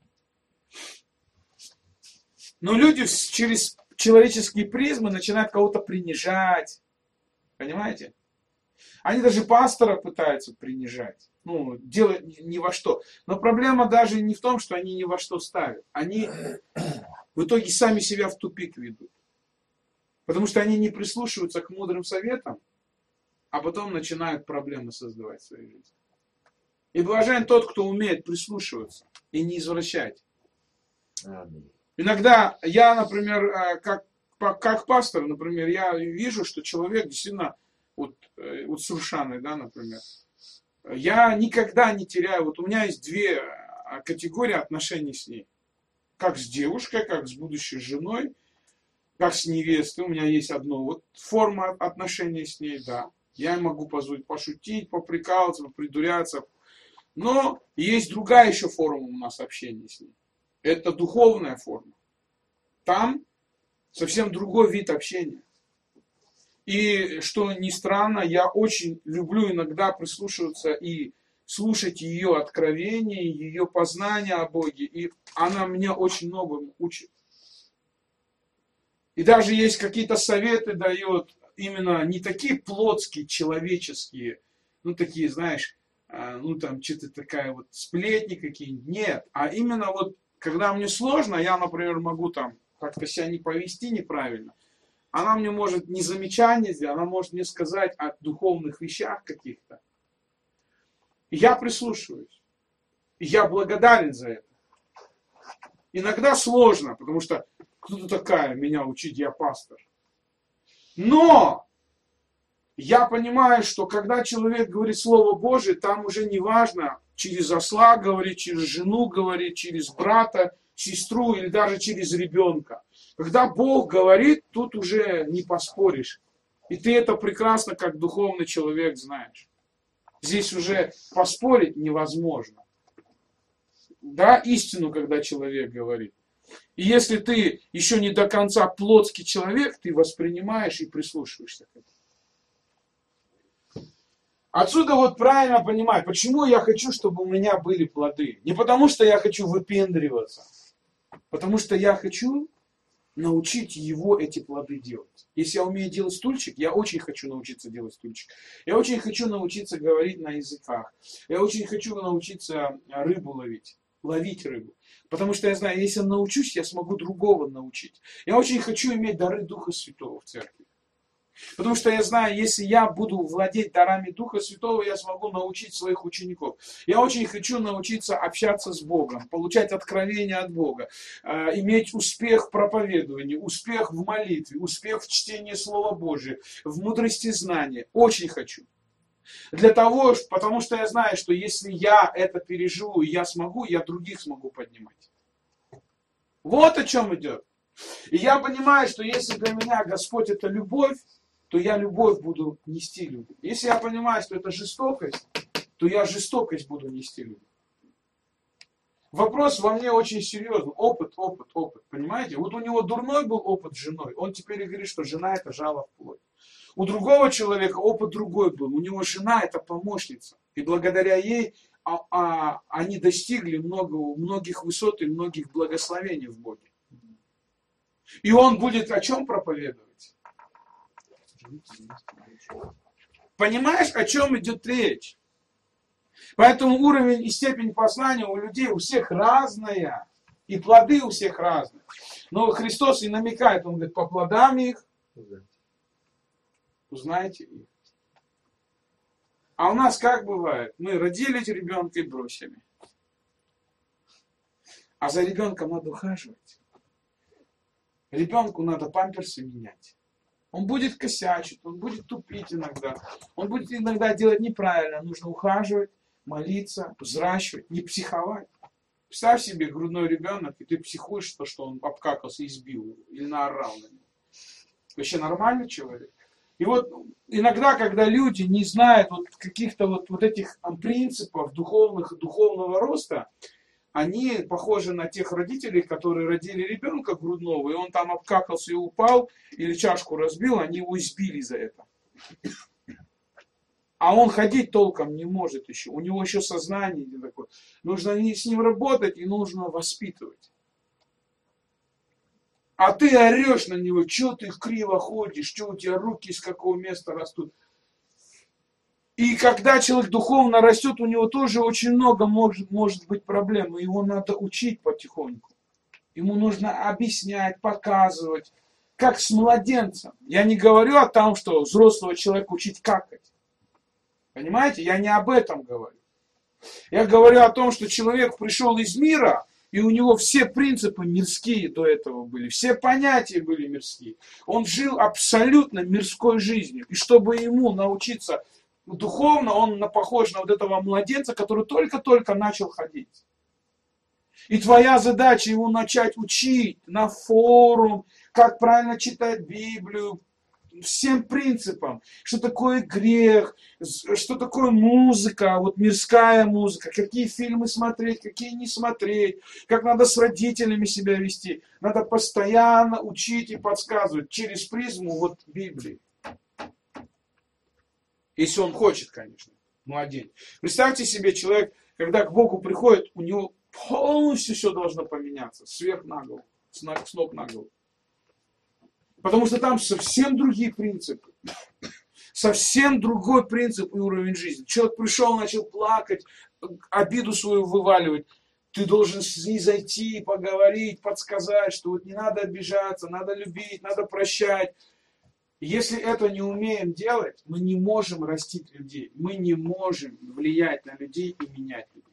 Но люди через человеческие призмы начинают кого-то принижать. Понимаете? Они даже пастора пытаются принижать. Ну, делать ни во что. Но проблема даже не в том, что они ни во что ставят. Они в итоге сами себя в тупик ведут. Потому что они не прислушиваются к мудрым советам, а потом начинают проблемы создавать в своей жизни. И блажен тот, кто умеет прислушиваться и не извращать. Иногда я, например, как, как пастор, например, я вижу, что человек действительно, вот, вот с Рушаной, да, например, я никогда не теряю, вот у меня есть две категории отношений с ней. как с девушкой, как с будущей женой, как с невестой. У меня есть одна вот форма отношений с ней, да. Я могу позволить пошутить, поприкалываться, попридуряться. Но есть другая еще форма у нас общения с ней. Это духовная форма. Там совсем другой вид общения. И, что ни странно, я очень люблю иногда прислушиваться и слушать ее откровения, ее познания о Боге. И она меня очень многому учит. И даже есть какие-то советы дает, именно не такие плотские, человеческие, ну такие, знаешь, ну там что-то такая вот сплетни какие-нибудь. Нет, а именно вот, когда мне сложно, я, например, могу там как-то себя не повести неправильно, она мне может не замечание сделать, она может мне сказать о духовных вещах каких-то. И я прислушиваюсь. И я благодарен за это. Иногда сложно, потому что кто-то такая, меня учить, я пастор. Но я понимаю, что когда человек говорит Слово Божие, там уже не важно, через осла говорить, через жену говорить, через брата, сестру или даже через ребенка. Когда Бог говорит, тут уже не поспоришь. И ты это прекрасно, как духовный человек, знаешь. Здесь уже поспорить невозможно. Да, истину, когда человек говорит. И если ты еще не до конца плотский человек, ты воспринимаешь и прислушиваешься к этому. Отсюда вот правильно понимать, почему я хочу, чтобы у меня были плоды. Не потому, что я хочу выпендриваться. Потому что я хочу научить его эти плоды делать. Если я умею делать стульчик, я очень хочу научиться делать стульчик. Я очень хочу научиться говорить на языках. Я очень хочу научиться рыбу ловить. Ловить рыбу. Потому что я знаю, если я научусь, я смогу другого научить. Я очень хочу иметь дары Духа Святого в церкви. Потому что я знаю, если я буду владеть дарами Духа Святого, я смогу научить своих учеников. Я очень хочу научиться общаться с Богом, получать откровения от Бога, э, иметь успех в проповедовании, успех в молитве, успех в чтении Слова Божия, в мудрости знания. Очень хочу. Для того, потому что я знаю, что если я это переживу, и я смогу, я других смогу поднимать. Вот о чем идет. И я понимаю, что если для меня Господь это любовь, то я любовь буду нести людям. Если я понимаю, что это жестокость, то я жестокость буду нести людям. Вопрос во мне очень серьезный. Опыт, опыт, опыт. Понимаете? Вот у него дурной был опыт с женой. Он теперь и говорит, что жена это жало в плоть. У другого человека опыт другой был. У него жена это помощница. И благодаря ей а, а, они достигли много, многих высот и многих благословений в Боге. И он будет о чем проповедовать? Понимаешь, о чем идет речь? Поэтому уровень и степень познания у людей у всех разная. И плоды у всех разные. Но Христос и намекает, он говорит, по плодам их узнайте их. А у нас как бывает? Мы родили ребенка и бросили. А за ребенком надо ухаживать. Ребенку надо памперсы менять. Он будет косячить, он будет тупить иногда. Он будет иногда делать неправильно. Нужно ухаживать, молиться, взращивать, не психовать. Представь себе грудной ребенок, и ты психуешь, то, что он обкакался и сбил его, или наорал на него. Вообще нормальный человек. И вот иногда, когда люди не знают вот каких-то вот, вот этих принципов духовных, духовного роста, они похожи на тех родителей, которые родили ребенка грудного, и он там обкакался и упал, или чашку разбил, они его избили за это. А он ходить толком не может еще, у него еще сознание не такое. Нужно с ним работать и нужно воспитывать. А ты орешь на него, что ты криво ходишь, что у тебя руки с какого места растут. И когда человек духовно растет, у него тоже очень много может, может быть проблем. И его надо учить потихоньку. Ему нужно объяснять, показывать, как с младенцем. Я не говорю о том, что взрослого человека учить какать. Понимаете? Я не об этом говорю. Я говорю о том, что человек пришел из мира, и у него все принципы мирские до этого были, все понятия были мирские. Он жил абсолютно мирской жизнью. И чтобы ему научиться духовно, он похож на вот этого младенца, который только-только начал ходить. И твоя задача его начать учить на форум, как правильно читать Библию, всем принципам, что такое грех, что такое музыка, вот мирская музыка, какие фильмы смотреть, какие не смотреть, как надо с родителями себя вести. Надо постоянно учить и подсказывать через призму вот Библии. Если он хочет, конечно, младенец. Представьте себе, человек, когда к Богу приходит, у него полностью все должно поменяться, сверх на голову, с ног на голову. Потому что там совсем другие принципы. Совсем другой принцип и уровень жизни. Человек пришел, начал плакать, обиду свою вываливать. Ты должен с ней зайти, поговорить, подсказать, что вот не надо обижаться, надо любить, надо прощать. Если это не умеем делать, мы не можем растить людей. Мы не можем влиять на людей и менять людей.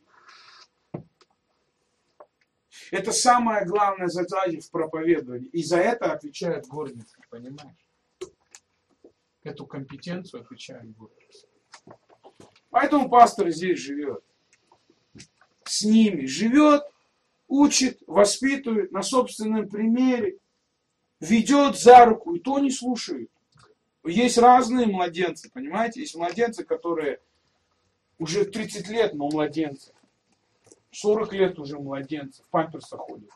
Это самая главная задача в проповедовании. И за это отвечает горница, понимаешь? Эту компетенцию отвечает горница. Поэтому пастор здесь живет. С ними живет, учит, воспитывает на собственном примере, ведет за руку, и то не слушает. Есть разные младенцы, понимаете? Есть младенцы, которые уже тридцать лет, но младенцы. сорок лет уже младенцы, в памперсах ходят.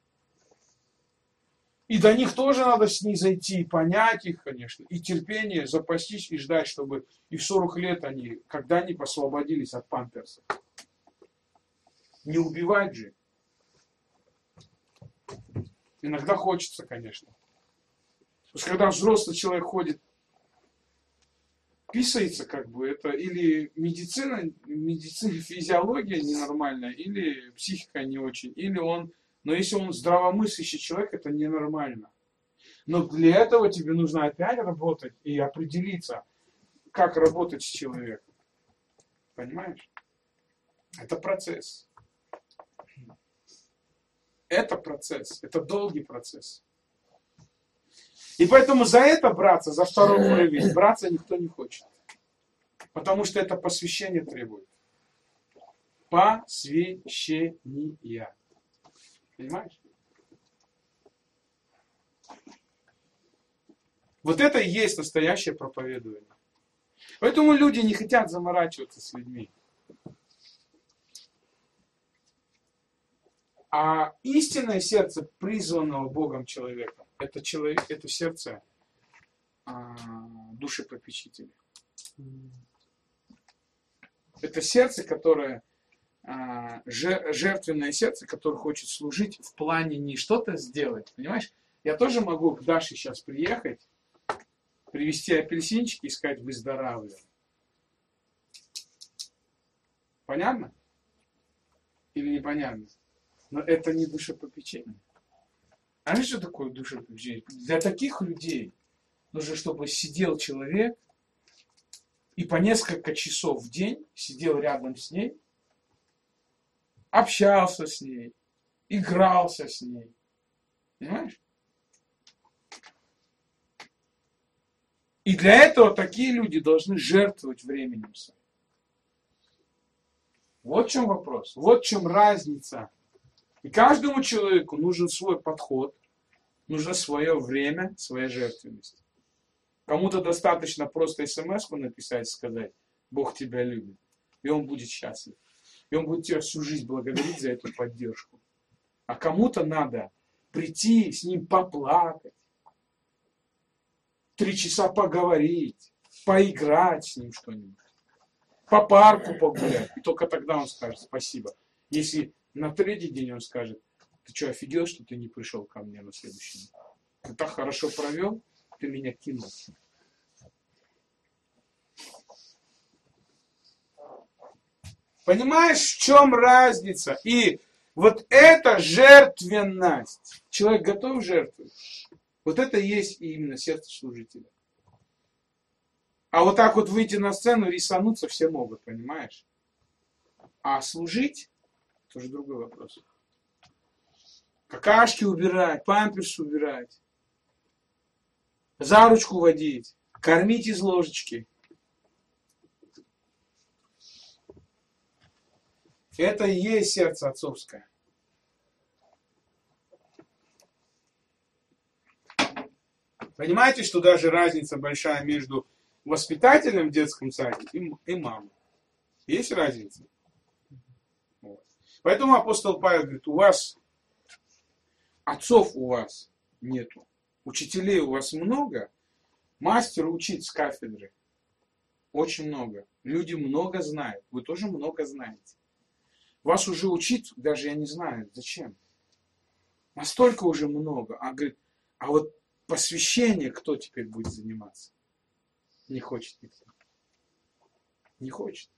И до них тоже надо с ней зайти, понять их, конечно, и терпение, запастись и ждать, чтобы и в сорок лет они когда-нибудь освободились от памперсов. Не убивать же. Иногда хочется, конечно. Потому что когда взрослый человек ходит, писается, как бы, это или медицина, медицина, физиология ненормальная, или психика не очень, или он, но если он здравомыслящий человек, это ненормально. Но для этого тебе нужно опять работать и определиться, как работать с человеком. Понимаешь? Это процесс. Это процесс, это долгий процесс. И поэтому за это браться, за второй уровень, браться никто не хочет. Потому что это посвящение требует. Посвящение. Понимаешь? Вот это и есть настоящее проповедование. Поэтому люди не хотят заморачиваться с людьми. А истинное сердце призванного Богом человека, это, человек, это сердце а, душепопечителя. Это сердце, которое, а, жертвенное сердце, которое хочет служить в плане не что-то сделать. Понимаешь? Я тоже могу к Даше сейчас приехать, привезти апельсинчики и сказать выздоравливай. Понятно? Или непонятно? Но это не душепопечение. А знаешь, что такое душепопечение? Для таких людей нужно, чтобы сидел человек и по несколько часов в день сидел рядом с ней, общался с ней, игрался с ней. Понимаешь? И для этого такие люди должны жертвовать временем своим. Вот в чем вопрос. Вот в чем разница. И каждому человеку нужен свой подход, нужно свое время, своя жертвенность. Кому-то достаточно просто смс-ку написать, сказать, Бог тебя любит, и он будет счастлив. И он будет тебя всю жизнь благодарить за эту поддержку. А кому-то надо прийти, с ним поплакать, три часа поговорить, поиграть с ним что-нибудь, по парку погулять. И только тогда он скажет спасибо. Если на третий день он скажет, ты что, офигел, что ты не пришел ко мне на следующий день? Ты так хорошо провел, ты меня кинул. Понимаешь, в чем разница? И вот эта жертвенность. Человек готов жертвовать. Вот это и есть именно сердце служителя. А вот так вот выйти на сцену, рисануться все могут, понимаешь? А служить тоже другой вопрос. Какашки убирать, памперсы убирать, за ручку водить, кормить из ложечки. Это и есть сердце отцовское. Понимаете, что даже разница большая между воспитателем в детском саде и, и мамой? Есть разница? Вот. Поэтому апостол Павел говорит, у вас, отцов у вас нету, учителей у вас много, мастеру учить с кафедры очень много. Люди много знают, вы тоже много знаете. Вас уже учить, даже я не знаю, зачем. Настолько уже много. А говорит, а вот посвящение кто теперь будет заниматься? Не хочет никто. Не хочет.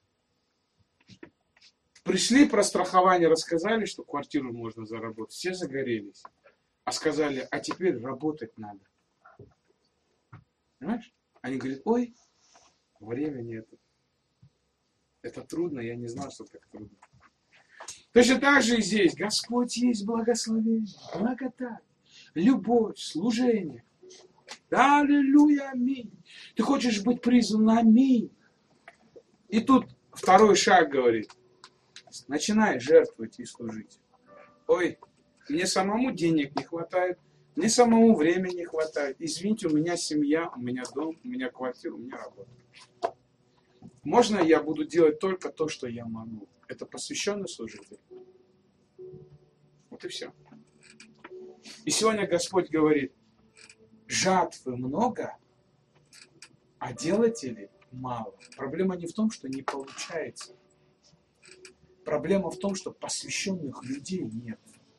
Пришли, про страхование рассказали, что квартиру можно заработать. Все загорелись. А сказали, а теперь работать надо. Понимаешь? Они говорят, ой, времени это. Это трудно, я не знал, что так трудно. Точно так же и здесь. Господь есть благословение, благодать, любовь, служение. Аллилуйя, аминь. Ты хочешь быть призван, аминь. И тут второй шаг говорит. Начинай жертвовать и служить. Ой, мне самому денег не хватает, мне самому времени не хватает. Извините, у меня семья, у меня дом, у меня квартира, у меня работа. Можно я буду делать только то, что я могу? Это посвященный служитель. Вот и все. И сегодня Господь говорит, жатвы много, а делателей мало. Проблема не в том, что не получается. Проблема в том, что посвященных людей нет.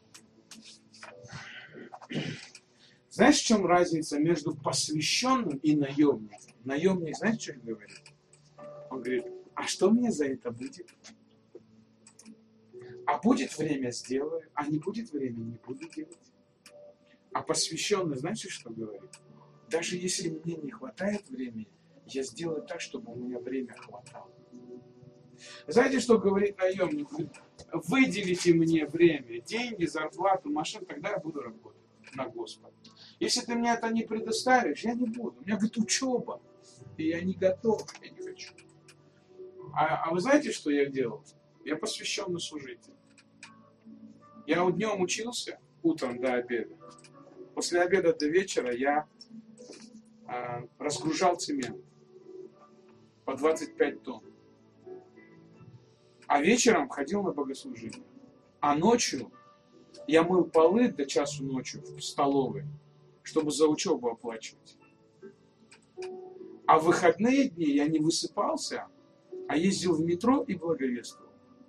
Знаешь, в чем разница между посвященным и наемником? Наемник, знаешь, что он говорит? Он говорит, а что мне за это будет? А будет время, сделаю, а не будет времени, не буду делать. А посвященный, знаете, что говорит? Даже если мне не хватает времени, я сделаю так, чтобы у меня время хватало. Знаете, что говорит наемник? Выделите мне время, деньги, зарплату, машину, тогда я буду работать на Господа. Если ты мне это не предоставишь, я не буду. У меня, говорит, учеба, и я не готов, я не хочу. А, а вы знаете, что я делал? Я посвященный служитель. Я днем учился, утром до обеда. После обеда до вечера я а, разгружал цемент по двадцать пять тонн. А вечером ходил на богослужение. А ночью я мыл полы до часу ночи в столовой, чтобы за учебу оплачивать. А в выходные дни я не высыпался, а ездил в метро и благовествовал.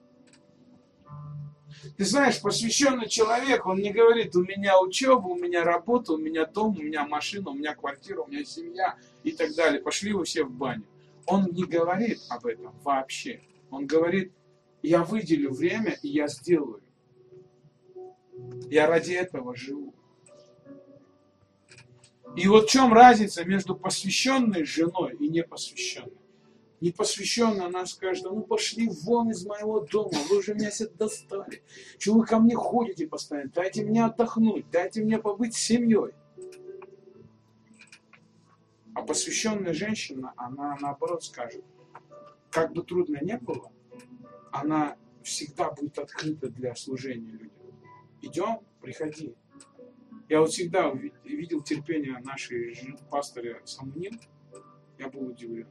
Ты знаешь, посвященный человек, он не говорит, у меня учеба, у меня работа, у меня дом, у меня машина, у меня квартира, у меня семья и так далее. Пошли вы все в баню. Он не говорит об этом вообще. Он говорит, я выделю время и я сделаю. Я ради этого живу. И вот в чем разница между посвященной женой и непосвященной? Непосвященная она скажет, ну пошли вон из моего дома, вы уже меня все достали. Чего вы ко мне ходите постоянно? Дайте мне отдохнуть, дайте мне побыть с семьей. А посвященная женщина, она наоборот скажет, как бы трудно ни было, она всегда будет открыта для служения людям. Идем, приходи. Я вот всегда видел терпение нашей пастыря Самунин, я был удивлен.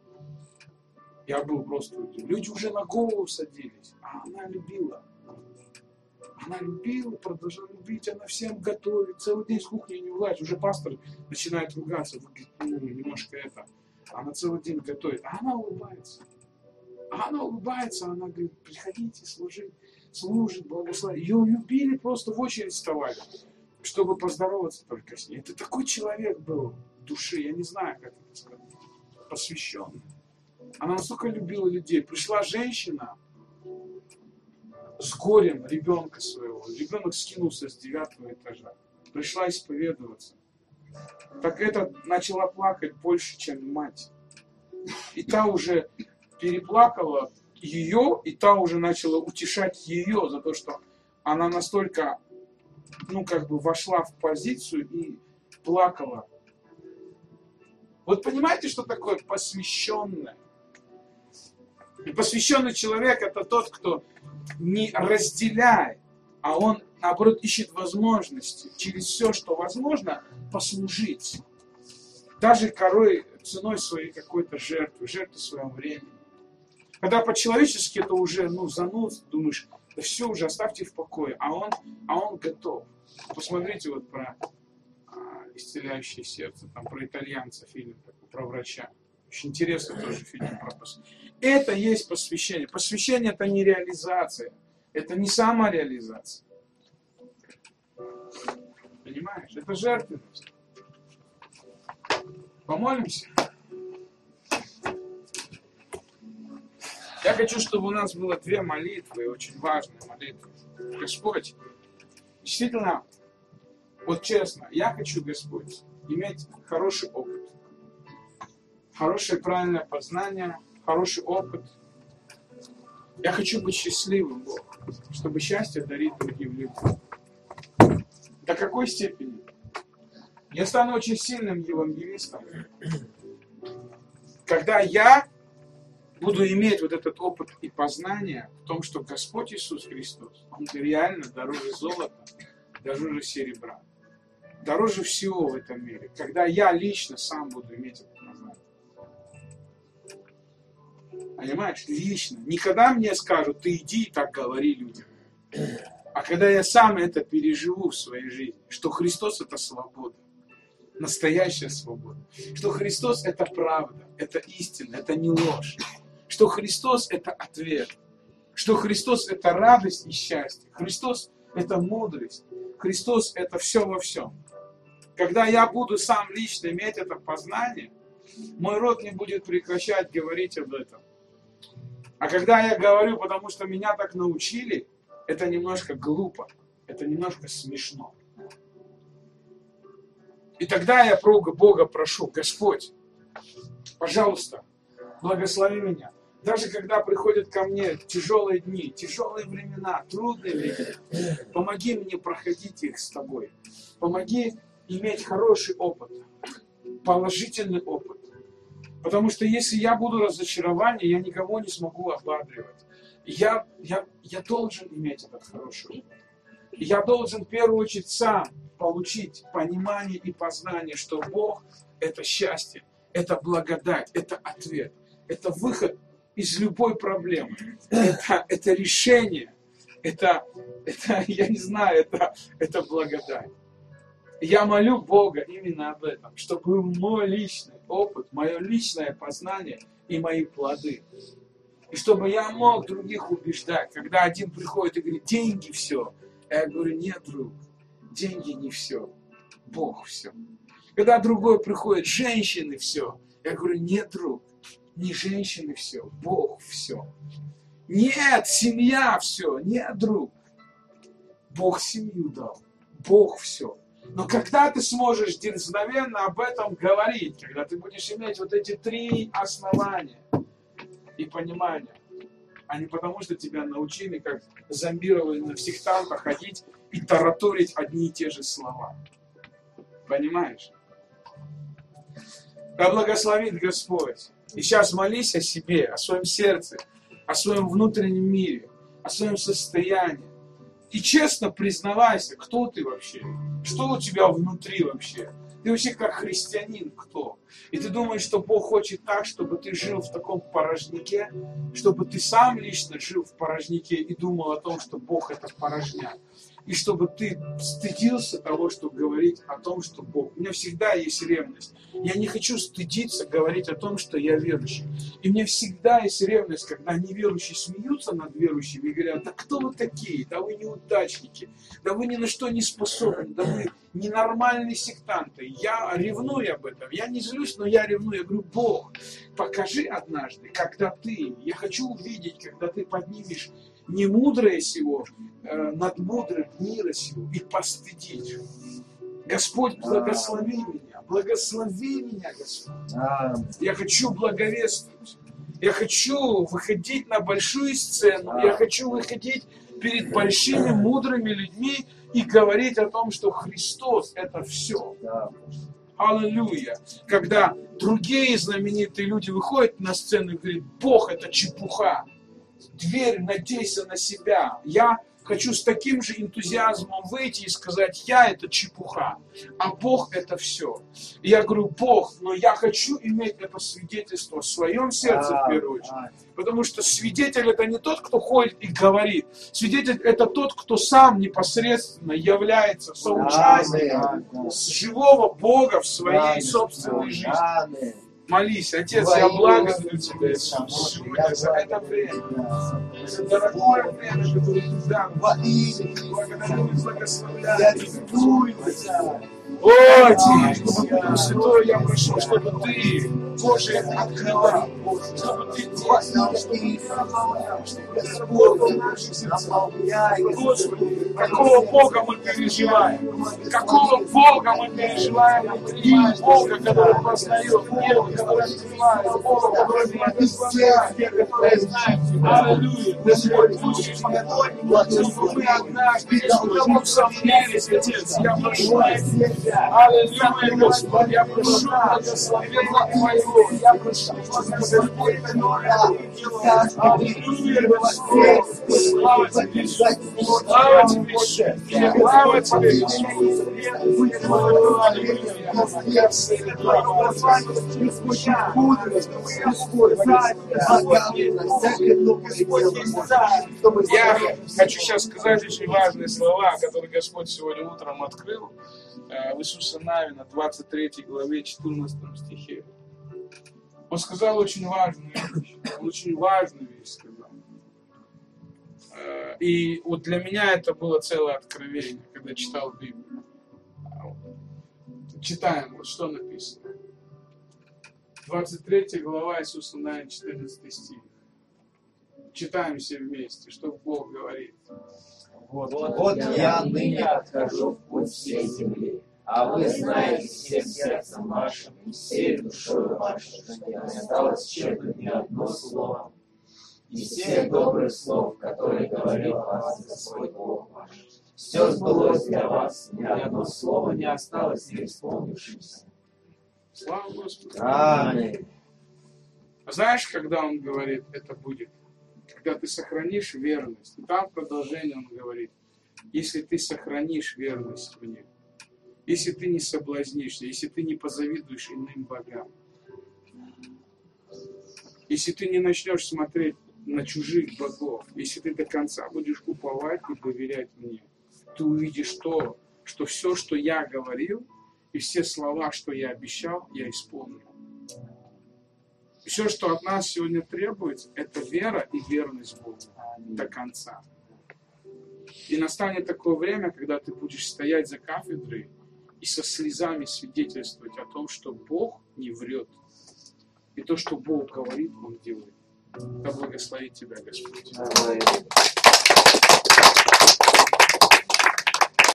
Я был просто удивлен. Люди уже на голову садились, а она любила. Она любила, продолжала любить, она всем готовит, целый день с кухни не влазит. Уже пастор начинает ругаться, ну, немножко это. Она целый день готовит, а она улыбается. А она улыбается, она говорит, приходите служить, служит, благословит. Ее любили, просто в очередь вставали, чтобы поздороваться только с ней. Это такой человек был души, я не знаю, как это сказать, посвященный. Она настолько любила людей. Пришла женщина с горем ребенка своего. Ребенок скинулся с девятого этажа. Пришла исповедоваться. Так это начала плакать больше, чем мать. И та уже переплакала ее, и та уже начала утешать ее за то, что она настолько, ну, как бы вошла в позицию и плакала. Вот понимаете, что такое посвященное? И посвященный человек — это тот, кто не разделяет, а он, наоборот, ищет возможности через все, что возможно, послужить. Даже корой ценой своей какой-то жертвы, жертвы своего времени. Когда по-человечески это уже, ну, зануд, думаешь, да все уже, оставьте в покое. А он, а он готов. Посмотрите вот про а, «Исцеляющее сердце», там про итальянца фильм такой, про врача. Очень интересный тоже фильм про посвящение. Это есть посвящение. Посвящение это не реализация. Это не самореализация. Понимаешь? Это жертвенность. Помолимся? Я хочу, чтобы у нас было две молитвы, очень важные молитвы. Господь, действительно, вот честно, я хочу, Господь, иметь хороший опыт. Хорошее правильное познание, хороший опыт. Я хочу быть счастливым, Бог, чтобы счастье дарить другим людям. До какой степени? Я стану очень сильным евангелистом, когда я буду иметь вот этот опыт и познание в том, что Господь Иисус Христос, Он реально дороже золота, дороже серебра, дороже всего в этом мире. Когда я лично сам буду иметь это познание. Понимаешь? Лично. Не когда мне скажут, ты иди и так говори людям. А когда я сам это переживу в своей жизни, что Христос это свобода. Настоящая свобода. Что Христос это правда, это истина, это не ложь. Что Христос это ответ. Что Христос это радость и счастье. Христос это мудрость. Христос это все во всем. Когда я буду сам лично иметь это познание, мой рот не будет прекращать говорить об этом. А когда я говорю, потому что меня так научили, это немножко глупо, это немножко смешно. И тогда я Бога прошу, Господь, пожалуйста, благослови меня. Даже когда приходят ко мне тяжелые дни, тяжелые времена, трудные времена, помоги мне проходить их с Тобой. Помоги иметь хороший опыт, положительный опыт. Потому что если я буду разочарование, я никого не смогу ободривать. Я, я, я должен иметь этот хороший опыт. Я должен в первую очередь сам получить понимание и познание, что Бог – это счастье, это благодать, это ответ, это выход из любой проблемы, это, это решение, это, это, я не знаю, это, это благодать. Я молю Бога именно об этом, чтобы мой личный опыт, мое личное познание и мои плоды. И чтобы я мог других убеждать, когда один приходит и говорит, деньги все. Я говорю, нет, друг, деньги не все, Бог все. Когда другой приходит, женщины все. Я говорю, нет, друг, не женщины все, Бог все. Нет, семья все, нет, друг. Бог семью дал, Бог все. Но когда ты сможешь дерзновенно об этом говорить, когда ты будешь иметь вот эти три основания и понимания, а не потому, что тебя научили, как зомбированные сектанта, ходить и тараторить одни и те же слова. Понимаешь? Да благословит Господь. И сейчас молись о себе, о своем сердце, о своем внутреннем мире, о своем состоянии. И честно признавайся, кто ты вообще, что у тебя внутри вообще. Ты вообще как христианин кто? И ты думаешь, что Бог хочет так, чтобы ты жил в таком порожнике, чтобы ты сам лично жил в порожнике и думал о том, что Бог это порожняк. И чтобы ты стыдился того, чтобы говорить о том, что Бог. У меня всегда есть ревность. Я не хочу стыдиться говорить о том, что я верующий. И мне всегда есть ревность, когда неверующие смеются над верующими и говорят, да кто вы такие, да вы неудачники, да вы ни на что не способны, да вы ненормальные сектанты. Я ревную об этом. Я не злюсь, но я ревную. Я говорю, Бог, покажи однажды, когда ты, я хочу увидеть, когда ты поднимешь не мудрое сего, э, над мудрым мира сего и постыдить. Господь, благослови меня, благослови меня, Господь. Я хочу благовествовать. Я хочу выходить на большую сцену. Я хочу выходить перед большими мудрыми людьми и говорить о том, что Христос это все. Аллилуйя. Когда другие знаменитые люди выходят на сцену и говорят, Бог это чепуха. Дверь, надейся на себя. Я хочу с таким же энтузиазмом выйти и сказать, я это чепуха, а Бог это все. И я говорю, Бог, но я хочу иметь это свидетельство в своем сердце в первую очередь. Потому что свидетель это не тот, кто ходит и говорит. Свидетель это тот, кто сам непосредственно является соучастником с живого Бога в своей собственной жизни. Молись, Отец, я благодарю Тебя сегодня за это время, за дорогое время, которое Ты дал. Благодарю и благословляю. О, Отец, Святой, я прошу, чтобы Ты, Боже, открывал, чтобы Ты делал, чтобы наши сердца. Господи, какого Бога мы переживаем? Какого Бога мы переживаем? И Бога, который познает, Бога, который открывает, Бога, который благословляет, который знает Тебя. Аллилуйя. Чтобы мы однажды, если мы усомнились, Отец, я прошу Тебя. Аллилуйя, Господь, я прошу благословения Твоего, я прошу благословения Твоего. Аллилуйя, Господь, слава Тебе, слава Тебе, слава Тебе, Я хочу сейчас сказать очень важные слова, которые Господь сегодня утром открыл. В Иисуса Навина, двадцать третьей главе, четырнадцатом стихе. Он сказал очень важную вещь. Он очень важную вещь сказал. И вот для меня это было целое откровение, когда читал Библию. Читаем, вот что написано. двадцать третья глава Иисуса Навина, четырнадцатый стих. Читаем все вместе, что Бог говорит. Вот, вот я ныне отхожу в путь всей земли, а вы знаете всем сердцем вашим и всей душою вашей, что не осталось тщетным ни одно слово, и всех добрых слов, которые говорил о вас Господь Бог ваш. Все сбылось для вас, ни одно слово не осталось неисполнившимся. Слава Господу. Аминь. А знаешь, когда Он говорит, это будет? Когда ты сохранишь верность. И там в продолжении Он говорит, если ты сохранишь верность мне, если ты не соблазнишься, если ты не позавидуешь иным богам, если ты не начнешь смотреть на чужих богов, если ты до конца будешь уповать и доверять мне, ты увидишь то, что все, что я говорил, и все слова, что я обещал, я исполнил. Все, что от нас сегодня требуется, это вера и верность Богу до конца. И настанет такое время, когда ты будешь стоять за кафедрой и со слезами свидетельствовать о том, что Бог не врет. И то, что Бог говорит, Он делает. Да благословит тебя Господь.